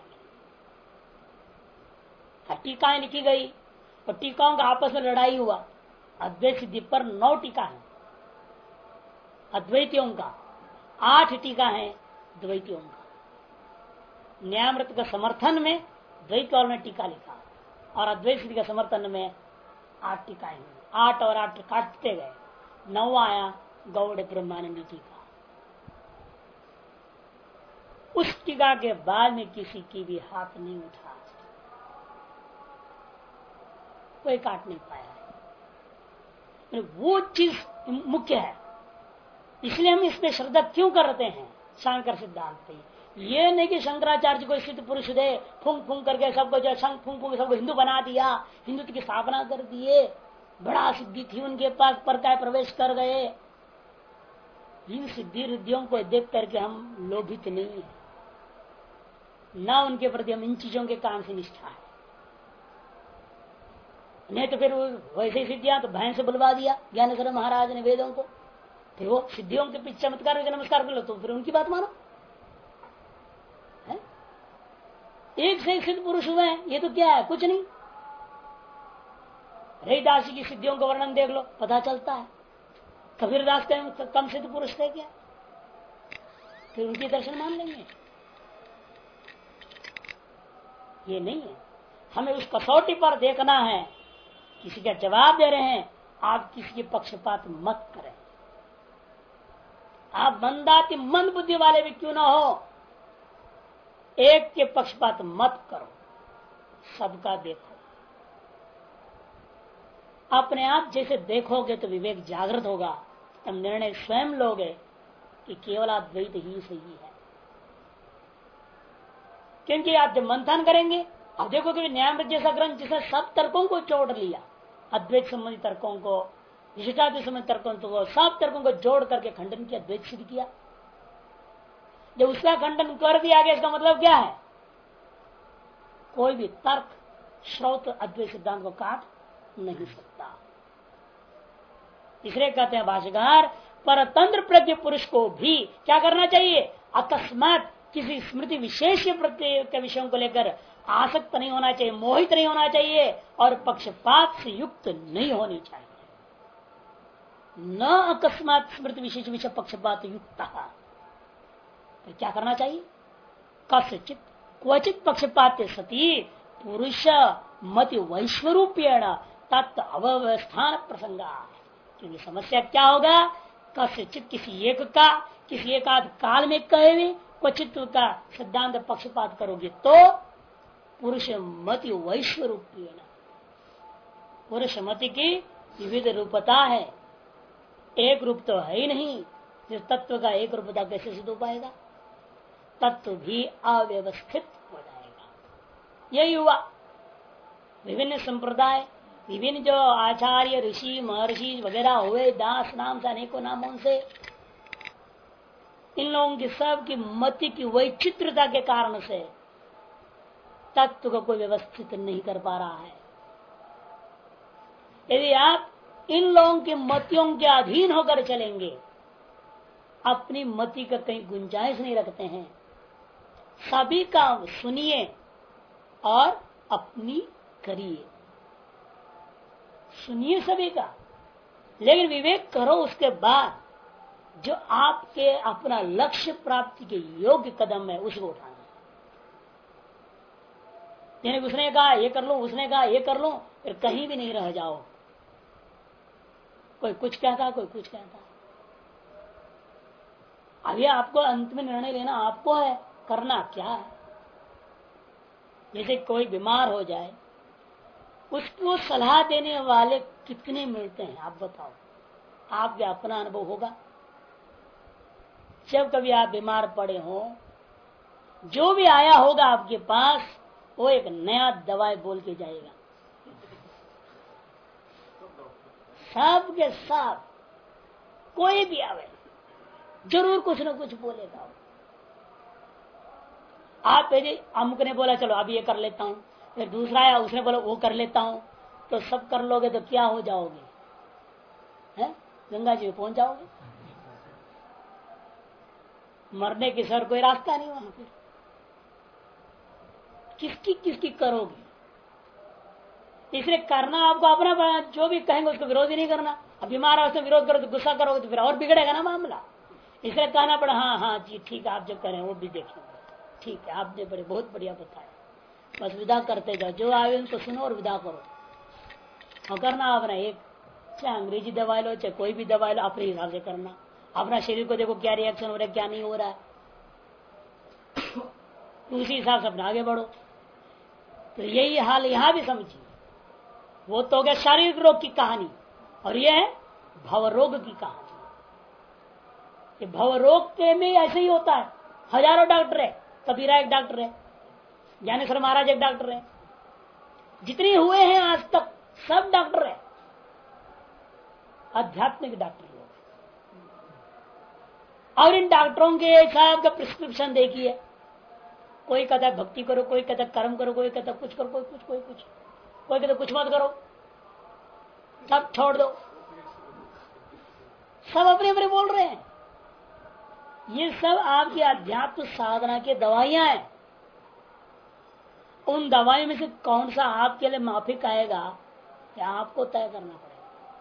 Speaker 1: में। टीकाएं लिखी गई और टीकाओं का आपस में लड़ाई हुआ। अद्वैत सिद्धि पर 9 टीका है अद्वैतियों का, 8 टीका है द्वैतियों का। न्यायामृत का समर्थन में द्वैत वालों ने टीका लिखा और अद्वैत सिद्धि का समर्थन में 8 टीकाएं हुई। 8 और 8 काटते गए, 9 आया गौड़ ब्रह्मानंदी टीका। उस टीका के बाद में किसी की भी हाथ नहीं उठा, कोई काट नहीं पाया है। वो चीज मुख्य है, इसलिए हम इसमें श्रद्धा क्यों करते हैं शांकर सिद्धांत पे। ये नहीं कि शंकराचार्य को सिद्ध पुरुष दे फूंक फूंक करके सबको जो शंख फूंक फूंक सबको हिंदू बना दिया, हिंदुत्व की स्थापना कर दिए, बड़ा सिद्धि थी उनके पास, पर काय प्रवेश कर गए। इन सिद्धि रिद्धियों को देख करके हम लोभित नहीं है, ना उनके प्रति हम इन चीजों के काम से निष्ठा है। नहीं तो फिर वैसे सिद्धियां तो भैंस से बुलवा दिया ज्ञानेश्वर महाराज ने वेदों को, फिर वो सिद्धियों के पीछे चमत्कार नमस्कार कर लो तो फिर उनकी बात मानो। एक से एक सिद्ध पुरुष हुए हैं, ये तो क्या है, कुछ नहीं। रहीदासी की सिद्धियों का वर्णन देख लो, पता चलता है। कबीरदास के कम सिद्ध पुरुष थे क्या? फिर उनके दर्शन मान लेंगे? ये नहीं है। हमें उस कसौटी पर देखना है। किसी का जवाब दे रहे हैं, आप किसी के पक्षपात मत करें। आप मंदाति मंद बुद्धि वाले भी क्यों ना हो, एक के पक्षपात मत करो, सबका देखो। अपने आप जैसे देखोगे तो विवेक जागृत होगा, तब निर्णय स्वयं लोगे कि केवल अद्वैत ही सही है। क्योंकि आप जब मंथन करेंगे, अब देखो कि न्यायमृत जैसा ग्रंथ जिसने सब तर्कों को जोड़ लिया, अद्वैत संबंधी तर्कों को, विशिष्टाद्वैत संबंधी तर्कों को, सब तर्कों को जोड़ करके खंडन किया, द्वैत सिद्ध किया। जब उसका खंडन कर दिया गया, इसका मतलब क्या है? कोई भी तर्क श्रौत अद्वैत सिद्धांत को काट नहीं सकता। तीसरे कहते हैं भाष्यकार, परतंत्र प्रज्ञ पुरुष को भी क्या करना चाहिए? अकस्मात किसी स्मृति विशेष प्रत्येक के विषयों को लेकर आसक्त नहीं होना चाहिए, मोहित नहीं होना चाहिए और पक्षपात से युक्त नहीं होनी चाहिए। न अकस्मात स्मृति विशेष विषय पक्षपात युक्त, तो क्या करना चाहिए? कस्यचित क्वचित पक्षपात सती पुरुष मति वैश्वरूपेण तत्व अव्यवस्थान प्रसंगा। क्योंकि समस्या क्या होगा? कस्यचित किसी एक का, किसी एक आध काल में कहे हुए क्वचित का सिद्धांत पक्षपात करोगे तो पुरुष मति वैश्वरूपेण, पुरुष मति की विविध रूपता है, एक रूप तो है ही नहीं। जिस तत्व का एक रूपता कैसे सिद्ध हो पाएगा? तत्व भी अव्यवस्थित हो जाएगा। यही हुआ विभिन्न संप्रदाय, विभिन्न जो आचार्य ऋषि महर्षि वगैरह हुए, दास नाम से अनेकों नामों से, इन लोगों की सब की मति की वैचित्रता के कारण से तत्व को कोई व्यवस्थित नहीं कर पा रहा है। यदि आप इन लोगों की मतियों के अधीन होकर चलेंगे, अपनी मति का कहीं गुंजाइश नहीं रखते हैं, सभी का सुनिए और अपनी करिए, सुनिए सभी का, लेकिन विवेक करो। उसके बाद जो आपके अपना लक्ष्य प्राप्ति के योग्य कदम है उसको उठाना। यानी उसने कहा ये कर लो, उसने कहा ये कर लो, फिर कहीं भी नहीं रह जाओ। कोई कुछ कहता, कोई कुछ कहता। अभी आपको अंत में निर्णय लेना आपको है, करना क्या है। जैसे कोई बीमार हो जाए, उसको सलाह देने वाले कितने मिलते हैं आप बताओ? आपके अपना अनुभव होगा। जब कभी आप बीमार पड़े हो, जो भी आया होगा आपके पास, वो एक नया दवाई बोल के जाएगा। सब के सब कोई भी आवे जरूर कुछ न कुछ बोलेगा। आप यदि अमुक ने बोला चलो अभी ये कर लेता हूं, फिर दूसरा आया उसने बोला वो कर लेता हूं, तो सब कर लोगे तो क्या हो जाओगे? हैं? गंगा जी में पहुंच जाओगे। मरने के सर कोई रास्ता नहीं वहां पे। किसकी किसकी करोगे? इसलिए करना आपको अपना, जो भी कहेंगे उसको विरोध ही नहीं करना। अब बीमार है उसमें विरोध करो तो गुस्सा करोगे तो फिर और बिगड़ेगा ना मामला। इसलिए कहना पड़ा हाँ हाँ जी ठीक है, आप जो करें वो भी देखेंगे, ठीक है आपने बड़े बहुत बढ़िया बताया, बस विदा करते जाओ, जो आए उनको सुनो और विदा करो। और करना अपना एक, चाहे अंग्रेजी दवाई लो चाहे कोई भी दवाई लो, अपने हिसाब से करना। अपना शरीर को देखो क्या रिएक्शन हो रहा है क्या नहीं हो रहा है, उसी हिसाब से अपना आगे बढ़ो। तो यही हाल यहाँ भी समझिए। वो तो हो गया शारीरिक रोग की कहानी, और यह है भवरोग की कहानी। ये भवरोग के में ऐसे ही होता है। हजारों डॉक्टर है, कबीरा एक डॉक्टर है, ज्ञानेश्वर महाराज एक डॉक्टर है, जितने हुए हैं आज तक सब डॉक्टर है, आध्यात्मिक डॉक्टर लोग। और इन डॉक्टरों के साहब का प्रिस्क्रिप्शन देखिए, कोई कहता है भक्ति करो, कोई कहता है कर्म करो, कोई कहता है कुछ करो, कोई कुछ, कोई कुछ, कोई कहता कुछ मत करो, सब छोड़ दो। सब अपने अपने बोल रहे हैं। ये सब आपकी अध्यात्म साधना की दवाइयां हैं। उन दवाइयों में से कौन सा आपके लिए माफिक आएगा, क्या आपको तय करना पड़ेगा।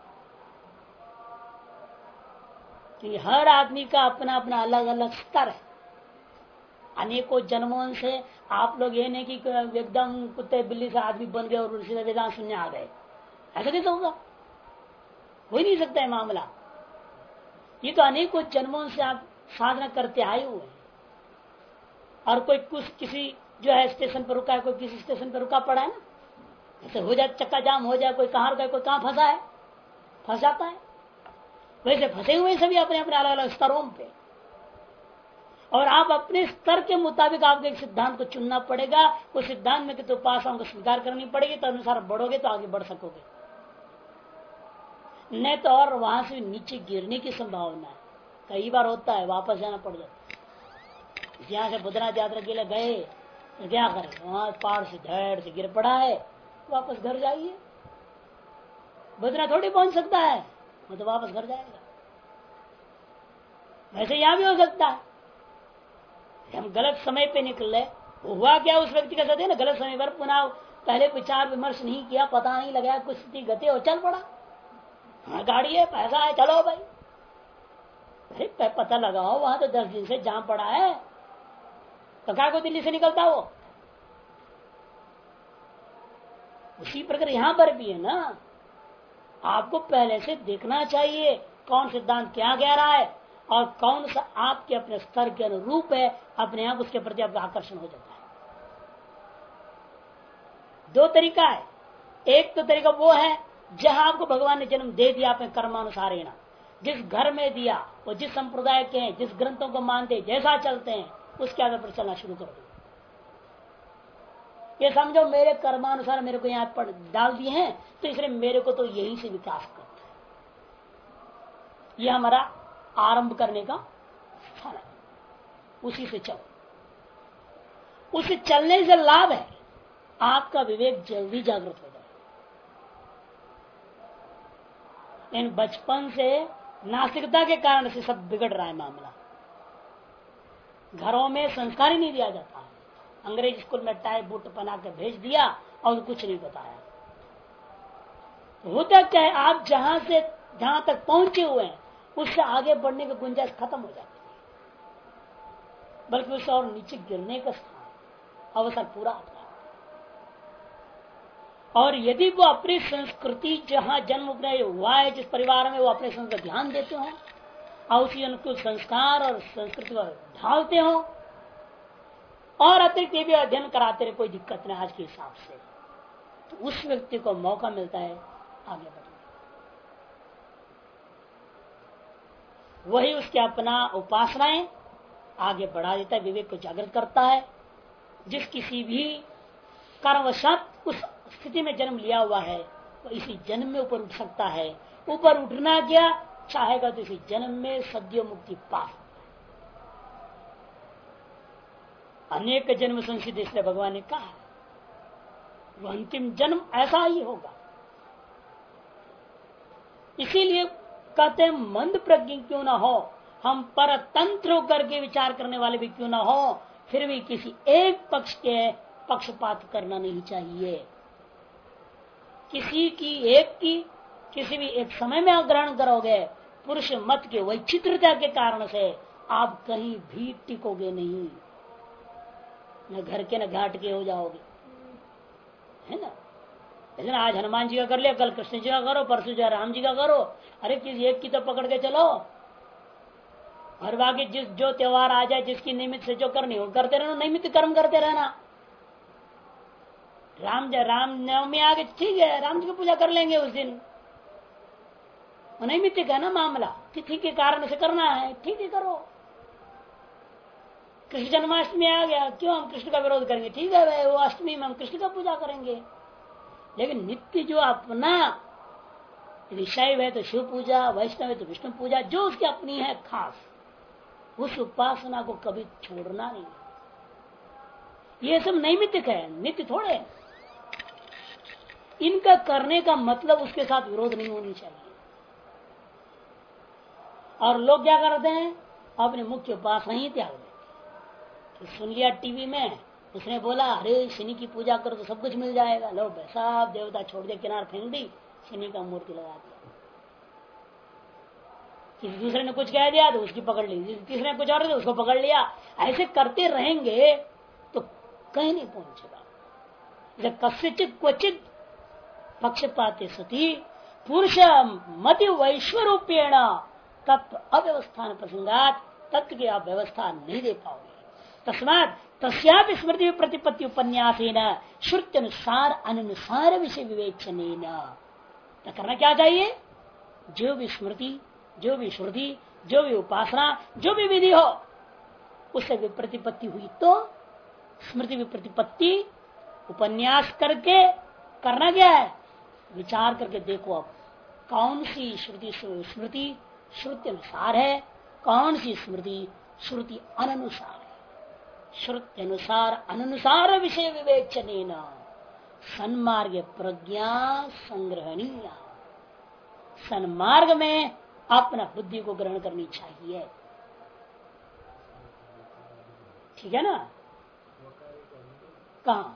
Speaker 1: कि हर आदमी का अपना अपना अलग अलग स्तर है। अनेकों जन्मों से आप लोग ये नहीं कि एकदम कुत्ते बिल्ली से आदमी बन गए और सीधे वेदांत सुनने आ गए, ऐसा कैसे होगा? हो ही नहीं सकता है मामला। ये तो अनेकों जन्मों से आप साधना करते आए हुए हैं। और कोई कुछ किसी जो है स्टेशन पर रुका है, कोई किसी स्टेशन पर रुका पड़ा है ना, ऐसे हो जाए चक्का जाम हो जाए, कोई कहाँ रुका, कोई कहाँ फंसा है, फंस जाता है। वैसे फंसे हुए सभी अपने अपने अलग अलग स्तरों पे। और आप अपने स्तर के मुताबिक आपको एक सिद्धांत को चुनना पड़ेगा। उस सिद्धांत में तो उपासनाओं को स्वीकार करनी पड़ेगी, तो अनुसार बढ़ोगे तो आगे बढ़ सकोगे, नहीं तो और वहां से नीचे गिरने की संभावना है। कई बार होता है वापस जाना पड़ जाता है। यहाँ से बद्रीनाथ यात्रा के लिए गए तो क्या करें, वहां पहाड़ से धड़ से गिर पड़ा है, वापस घर जाइए। बद्रीनाथ थोड़ी पहुंच सकता है, वो तो वापस घर जाएगा। वैसे यहां भी हो सकता है हम गलत समय पे निकले, हुआ क्या उस व्यक्ति के साथ है ना, गलत समय पर पुनः पहले विचार विमर्श नहीं किया, पता नहीं लगा, कुछ स्थिति गति और चल पड़ा। हाँ गाड़ी है, पैसा है, चलो भाई। अरे पता लगाओ, वहां तो 10 दिन से जाम पड़ा है, तो क्या को दिल्ली से निकलता वो। उसी प्रकार यहां पर भी है ना, आपको पहले से देखना चाहिए कौन सिद्धांत क्या कह रहा है और कौन सा आपके अपने स्तर के अनुरूप है। अपने आप उसके प्रति आपका आकर्षण हो जाता है। 2 तरीका है। एक तो तरीका वो है जहां आपको भगवान ने जन्म दे दिया अपने कर्मानुसारेण, जिस घर में दिया, वो जिस संप्रदाय के हैं, जिस ग्रंथों को मानते, जैसा चलते हैं, उसके आधार पर चलना शुरू कर दो। ये समझो मेरे कर्मानुसार मेरे को यहाँ पर डाल दिए हैं, तो इसलिए मेरे को तो यही से विकास करता है। यह हमारा आरंभ करने का स्थान है, उसी से चलो। उसे चलने से लाभ है, आपका विवेक जल्दी जागृत हो जाए। लेकिन बचपन से नास्तिकता के कारण से सब बिगड़ रहा है मामला। घरों में संस्कार ही नहीं दिया जाता, अंग्रेज स्कूल में टाई बूट बना के भेज दिया और कुछ नहीं बताया। होता क्या है, आप जहां तक पहुंचे हुए हैं उससे आगे बढ़ने की गुंजाइश खत्म हो जाती है, बल्कि उससे और नीचे गिरने का स्थान अवसर पूरा आता है। और यदि वो अपनी संस्कृति जहां जन्म हुआ है, जिस परिवार में वो अपने संस्कृति ध्यान देते हो और उसी अनुकूल संस्कार और संस्कृति को ढालते हो और अतिरिक्त ये भी अध्ययन कराते रहे, कोई दिक्कत नहीं आज के हिसाब से, तो उस व्यक्ति को मौका मिलता है आगे बढ़ने। वही उसके अपना उपासनाएं आगे बढ़ा देता है, विवेक को जागृत करता है। जिस किसी भी कारणवशात उस स्थिति में जन्म लिया हुआ है, वो इसी जन्म में ऊपर उठ सकता है। ऊपर उठना क्या चाहेगा तो इसी जन्म में सद्यो मुक्ति पा सकता है। अनेक जन्म संसिद्ध, इसलिए भगवान ने कहा वो अंतिम जन्म ऐसा ही होगा। इसीलिए कहते हैं मंद प्रज्ञ क्यों ना हो, हम परतंत्र करके विचार करने वाले भी क्यों ना हो, फिर भी किसी एक पक्ष के पक्षपात करना नहीं चाहिए। किसी भी एक समय में आप ग्रहण करोगे, पुरुष मत के वैचित्रता के कारण से आप कहीं भी टिकोगे नहीं, न घर के न घाट के हो जाओगे, है ना। लेकिन आज हनुमान जी का कर लिया, कल कृष्ण जी का करो, परसों जो राम जी का करो। अरे किसी एक की तो पकड़ के चलो, और बाकी जो त्योहार आ जाए, जिसकी निमित्त से जो करनी हो करते रहना, निमित्त कर्म करते रहना। राम नवमी आगे ठीक है, राम जी की पूजा कर लेंगे उस दिन, नैमित्तिक है ना मामला, तिथि के कारण से करना है, ठीक है करो। कृष्ण जन्माष्टमी आ गया, क्यों हम कृष्ण का विरोध करेंगे, ठीक है भाई, वो अष्टमी में हम कृष्ण का पूजा करेंगे। लेकिन नित्य जो अपना, यदि शैव है तो शिव पूजा, वैष्णव है तो विष्णु पूजा, जो उसकी अपनी है खास, उस उपासना को कभी छोड़ना नहीं। ये सब नैमित्तिक है, नित्य थोड़े। इनका करने का मतलब उसके साथ विरोध नहीं होनी चाहिए। और लोग क्या करते हैं, अपने मुख्य उपासना ही त्याग देते। तो सुन लिया टीवी में, उसने बोला अरे शनि की पूजा करो तो सब कुछ मिल जाएगा, लो सब देवता छोड़ दिया, किनार फेंक दी, शनि का मूर्ति लगा दिया। किसी दूसरे ने कुछ कह दिया तो उसकी पकड़ ली, तीसरे ने कुछ और उसको पकड़ लिया। ऐसे करते रहेंगे तो कहीं नहीं पहुंचेगा। कस्यचित क्वचित पक्षपाते सती पुरुष मति वैश्वरूपेण तत्व अव्यवस्थान प्रसंगात, तत्व की आप व्यवस्था नहीं दे पाओगे। तस्मात तस्यापि स्मृति प्रतिपत्ति उपन्यासेन श्रुति अनुसार अनुसार विषय विवेचनेन। तो करना क्या चाहिए, जो भी स्मृति, जो भी श्रुति, जो भी उपासना, जो भी विधि हो, उससे विप्रतिपत्ति हुई तो स्मृति विप्रतिपत्ति उपन्यास करके करना क्या है, विचार करके देखो अब कौन सी स्मृति श्रुति अनुसार है, कौन सी स्मृति श्रुति अनुसार है। श्रुति अनुसार अनुसार विषय विवेचन सन्मार्ग प्रज्ञा संग्रहणीय, सन्मार्ग में अपना बुद्धि को ग्रहण करनी चाहिए। ठीक है ना। कहा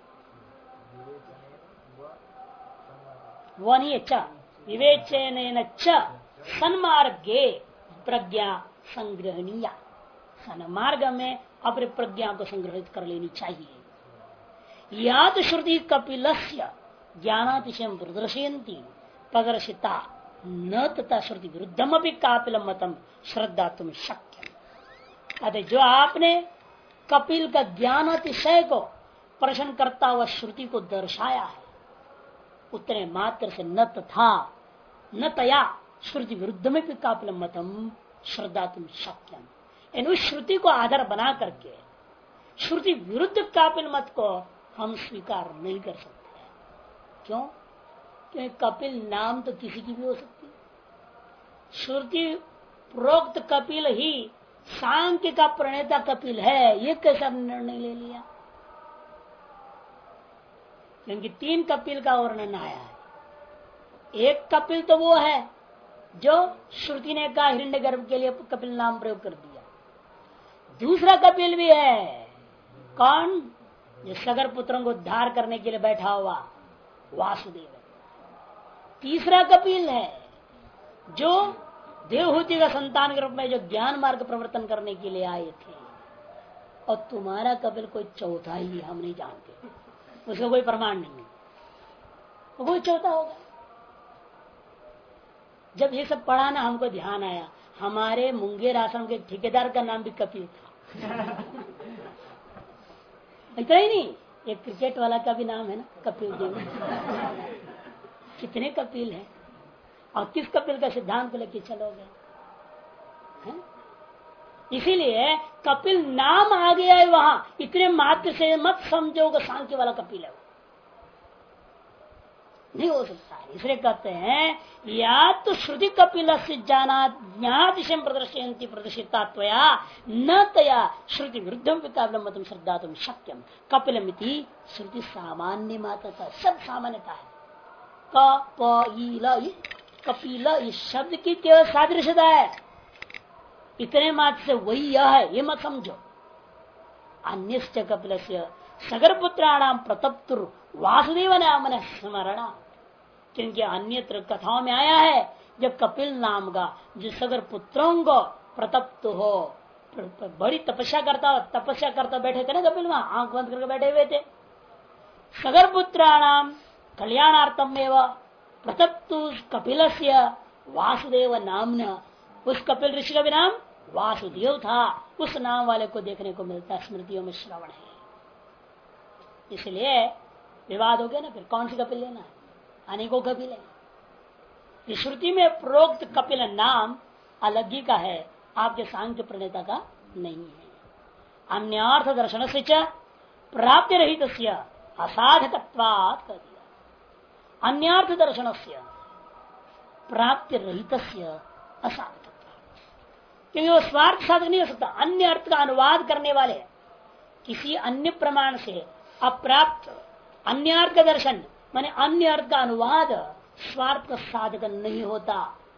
Speaker 1: वो नहीं, अच्छा विवेचन सन्मार्गे प्रज्ञा संग्रहणीय, सन्मार्ग में अपने प्रज्ञा को संग्रहित कर लेनी चाहिए। या तो श्रुति कपिलस्य ज्ञानातिशय प्रदर्शयन्ति प्रदर्शिता न तथा श्रुति विरुद्धम भी कापिलम मतम श्रद्धा तुम शक्य। अतः जो आपने कपिल का ज्ञानातिशय को प्रश्न करता हुआ श्रुति को दर्शाया है, उतने मात्र से न तथा न तया श्रुति विरुद्ध में भी कापिल मतम श्रद्धा तुम शक्यम, इन उस श्रुति को आधार बना करके श्रुति विरुद्ध कापिल मत को हम स्वीकार नहीं कर सकते। क्यों? क्योंकि कपिल नाम तो किसी की भी हो सकती है। श्रुति प्रोक्त कपिल ही सांख्य का प्रणेता कपिल है, ये कैसा निर्णय ले लिया? क्योंकि 3 कपिल का वर्णन आया है। एक कपिल तो वो है जो श्रुति ने कहा हिरण्यगर्भ के लिए कपिल नाम प्रयोग कर दिया। दूसरा कपिल भी है, कौन? जो सगर पुत्रों को उद्धार करने के लिए बैठा हुआ वासुदेव। तीसरा कपिल है जो देवहूति का संतान के रूप में जो ज्ञान मार्ग प्रवर्तन करने के लिए आए थे। और तुम्हारा कपिल कोई चौथा ही है, हम नहीं जानते, उसका कोई प्रमाण नहीं, वो कोई चौथा होगा। जब ये सब पढ़ा ना, हमको ध्यान आया हमारे मुंगेर आश्रम के ठेकेदार का नाम भी कपिल था। इतना ही नहीं, एक क्रिकेट वाला का भी नाम है ना, कपिल देव। कितने कपिल हैं और किस कपिल का सिद्धांत लेके चलोगे? इसीलिए कपिल नाम आ गया है वहां, इतने मात्र से मत समझो कि सांख्य वाला कपिल है, नहीं हो सकता है। इसलिए कहते हैं या तो श्रुति कपिल से जाना ज्ञातिशय प्रदर्शयन्ति प्रदर्शितात्वया न तया श्रुति विरुद्धम विकाबलम श्रद्धातुम शक्यम। कपिलमिति श्रुति सामान्य माता, सब सामान्यता है। कपिल इस शब्द की केवल सादृश्यता है, इतने मात्र से वही यह है, ये मत समझो। अन्यश्च कपिल से सगर पुत्राणाम प्रतप्तुर वासुदेव नाम स्मरण, क्योंकि अन्यत्र कथाओं में आया है जब कपिल नाम का जो सगर पुत्रों को प्रतप्त हो, बड़ी तपस्या करता बैठे थे ना कपिल, वहां आंख बंद करके बैठे हुए थे। सगर पुत्राणाम कल्याणार्थम एवं प्रतप्तु कपिलस्य वासुदेव नामना, उस कपिल ऋषि का भी नाम वासुदेव था। उस नाम वाले को देखने को मिलता है, स्मृतियों में श्रवण है। इसलिए विवाद हो गया ना, फिर कौन सी कपिल लेना है? अनेकों कपिल है। श्रुति में प्रोक्त कपिल नाम अलग ही का है, आपके सांख्य प्रणेता का नहीं है। अन्यार्थ दर्शन से प्राप्ति रहित असाधकत्वात् कर दिया। अन्यार्थ दर्शन से प्राप्ति रहित असाधकत्व, क्योंकि वो स्वार्थ साधक नहीं हो सकता। अन्य अर्थ का अनुवाद करने वाले किसी अन्य प्रमाण से अप्राप्त अन्य अर्थ का दर्शन माने अन्य अर्थ का अनुवाद स्वार्थ का साधक नहीं होता।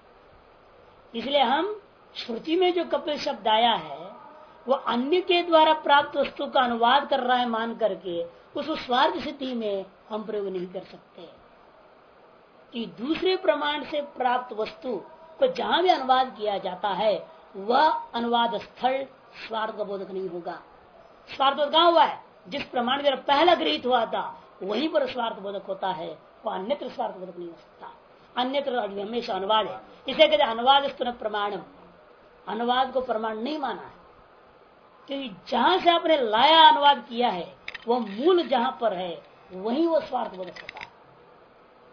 Speaker 1: इसलिए हम श्रुति में जो कपिल शब्द आया है वो अन्य के द्वारा प्राप्त वस्तु का अनुवाद कर रहा है मान करके उस स्वार्थ स्थिति में हम प्रयोग नहीं कर सकते। कि दूसरे प्रमाण से प्राप्त वस्तु को जहां भी अनुवाद किया जाता है वह अनुवाद स्थल स्वार्थ का बोधक नहीं होगा। स्वार्थ बोधक कहाँ हुआ है? जिस प्रमाण द्वारा पहला गृहित हुआ था वहीं पर स्वार्थ बोधक होता है, वो अन्यत्र स्वार्थ बोधक नहीं हो सकता। अन्यत्र हमेशा अनुवाद है। इसे कहते अनुवाद स्तुन प्रमाणम, अनुवाद को प्रमाण नहीं माना है, क्योंकि जहां से आपने लाया अनुवाद किया है वह मूल जहां पर है वहीं वो स्वार्थ बोधक होता है।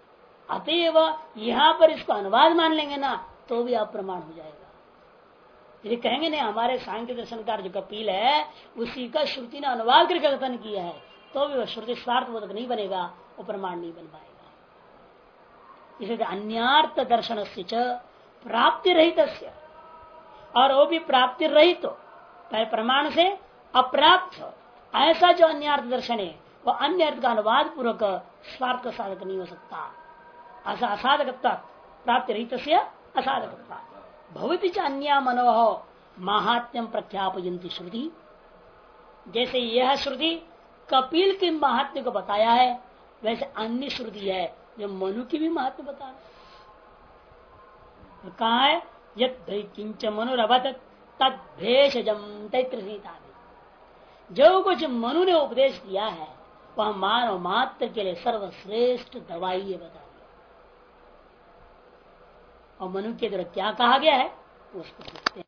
Speaker 1: अतएव यहां पर इसको अनुवाद मान लेंगे ना तो भी आप प्रमाण हो जाएगा। यदि कहेंगे नहीं हमारे सांख्य दर्शनकार जो कपिल है उसी का श्रुति ने अनुवाद करके कथन किया है, तो भी वह श्रुति स्वार्थबोधक नहीं बनेगा, वो प्रमाण नहीं बन पाएगा। इसलिए अन्यार्थ दर्शन से प्राप्ति रहित, और वो भी प्राप्ति रहित तो प्रमाण से अप्राप्त, ऐसा जो अन्यार्थ दर्शन है वह अन्य अर्थ का अनुवाद पूर्वक स्वार्थ का साधक नहीं हो सकता। असाधकता प्राप्ति रहित असाधकता भवती च अन्या मनोह महात्म्यम प्रख्यापयंती श्रुति। जैसे यह श्रुति कपिल के महात्म्य को बताया है, वैसे अन्य श्रुति है जो मनु की भी महात्म्य बता रहा। कहा है यंच मनुरभत तद भेषजम तैत्र संहिता में, जो कुछ मनु ने उपदेश दिया है वह मानव मात्र के लिए सर्वश्रेष्ठ दवाई है बता दिया। और मनु के द्वारा क्या कहा गया है उसको देखते हैं।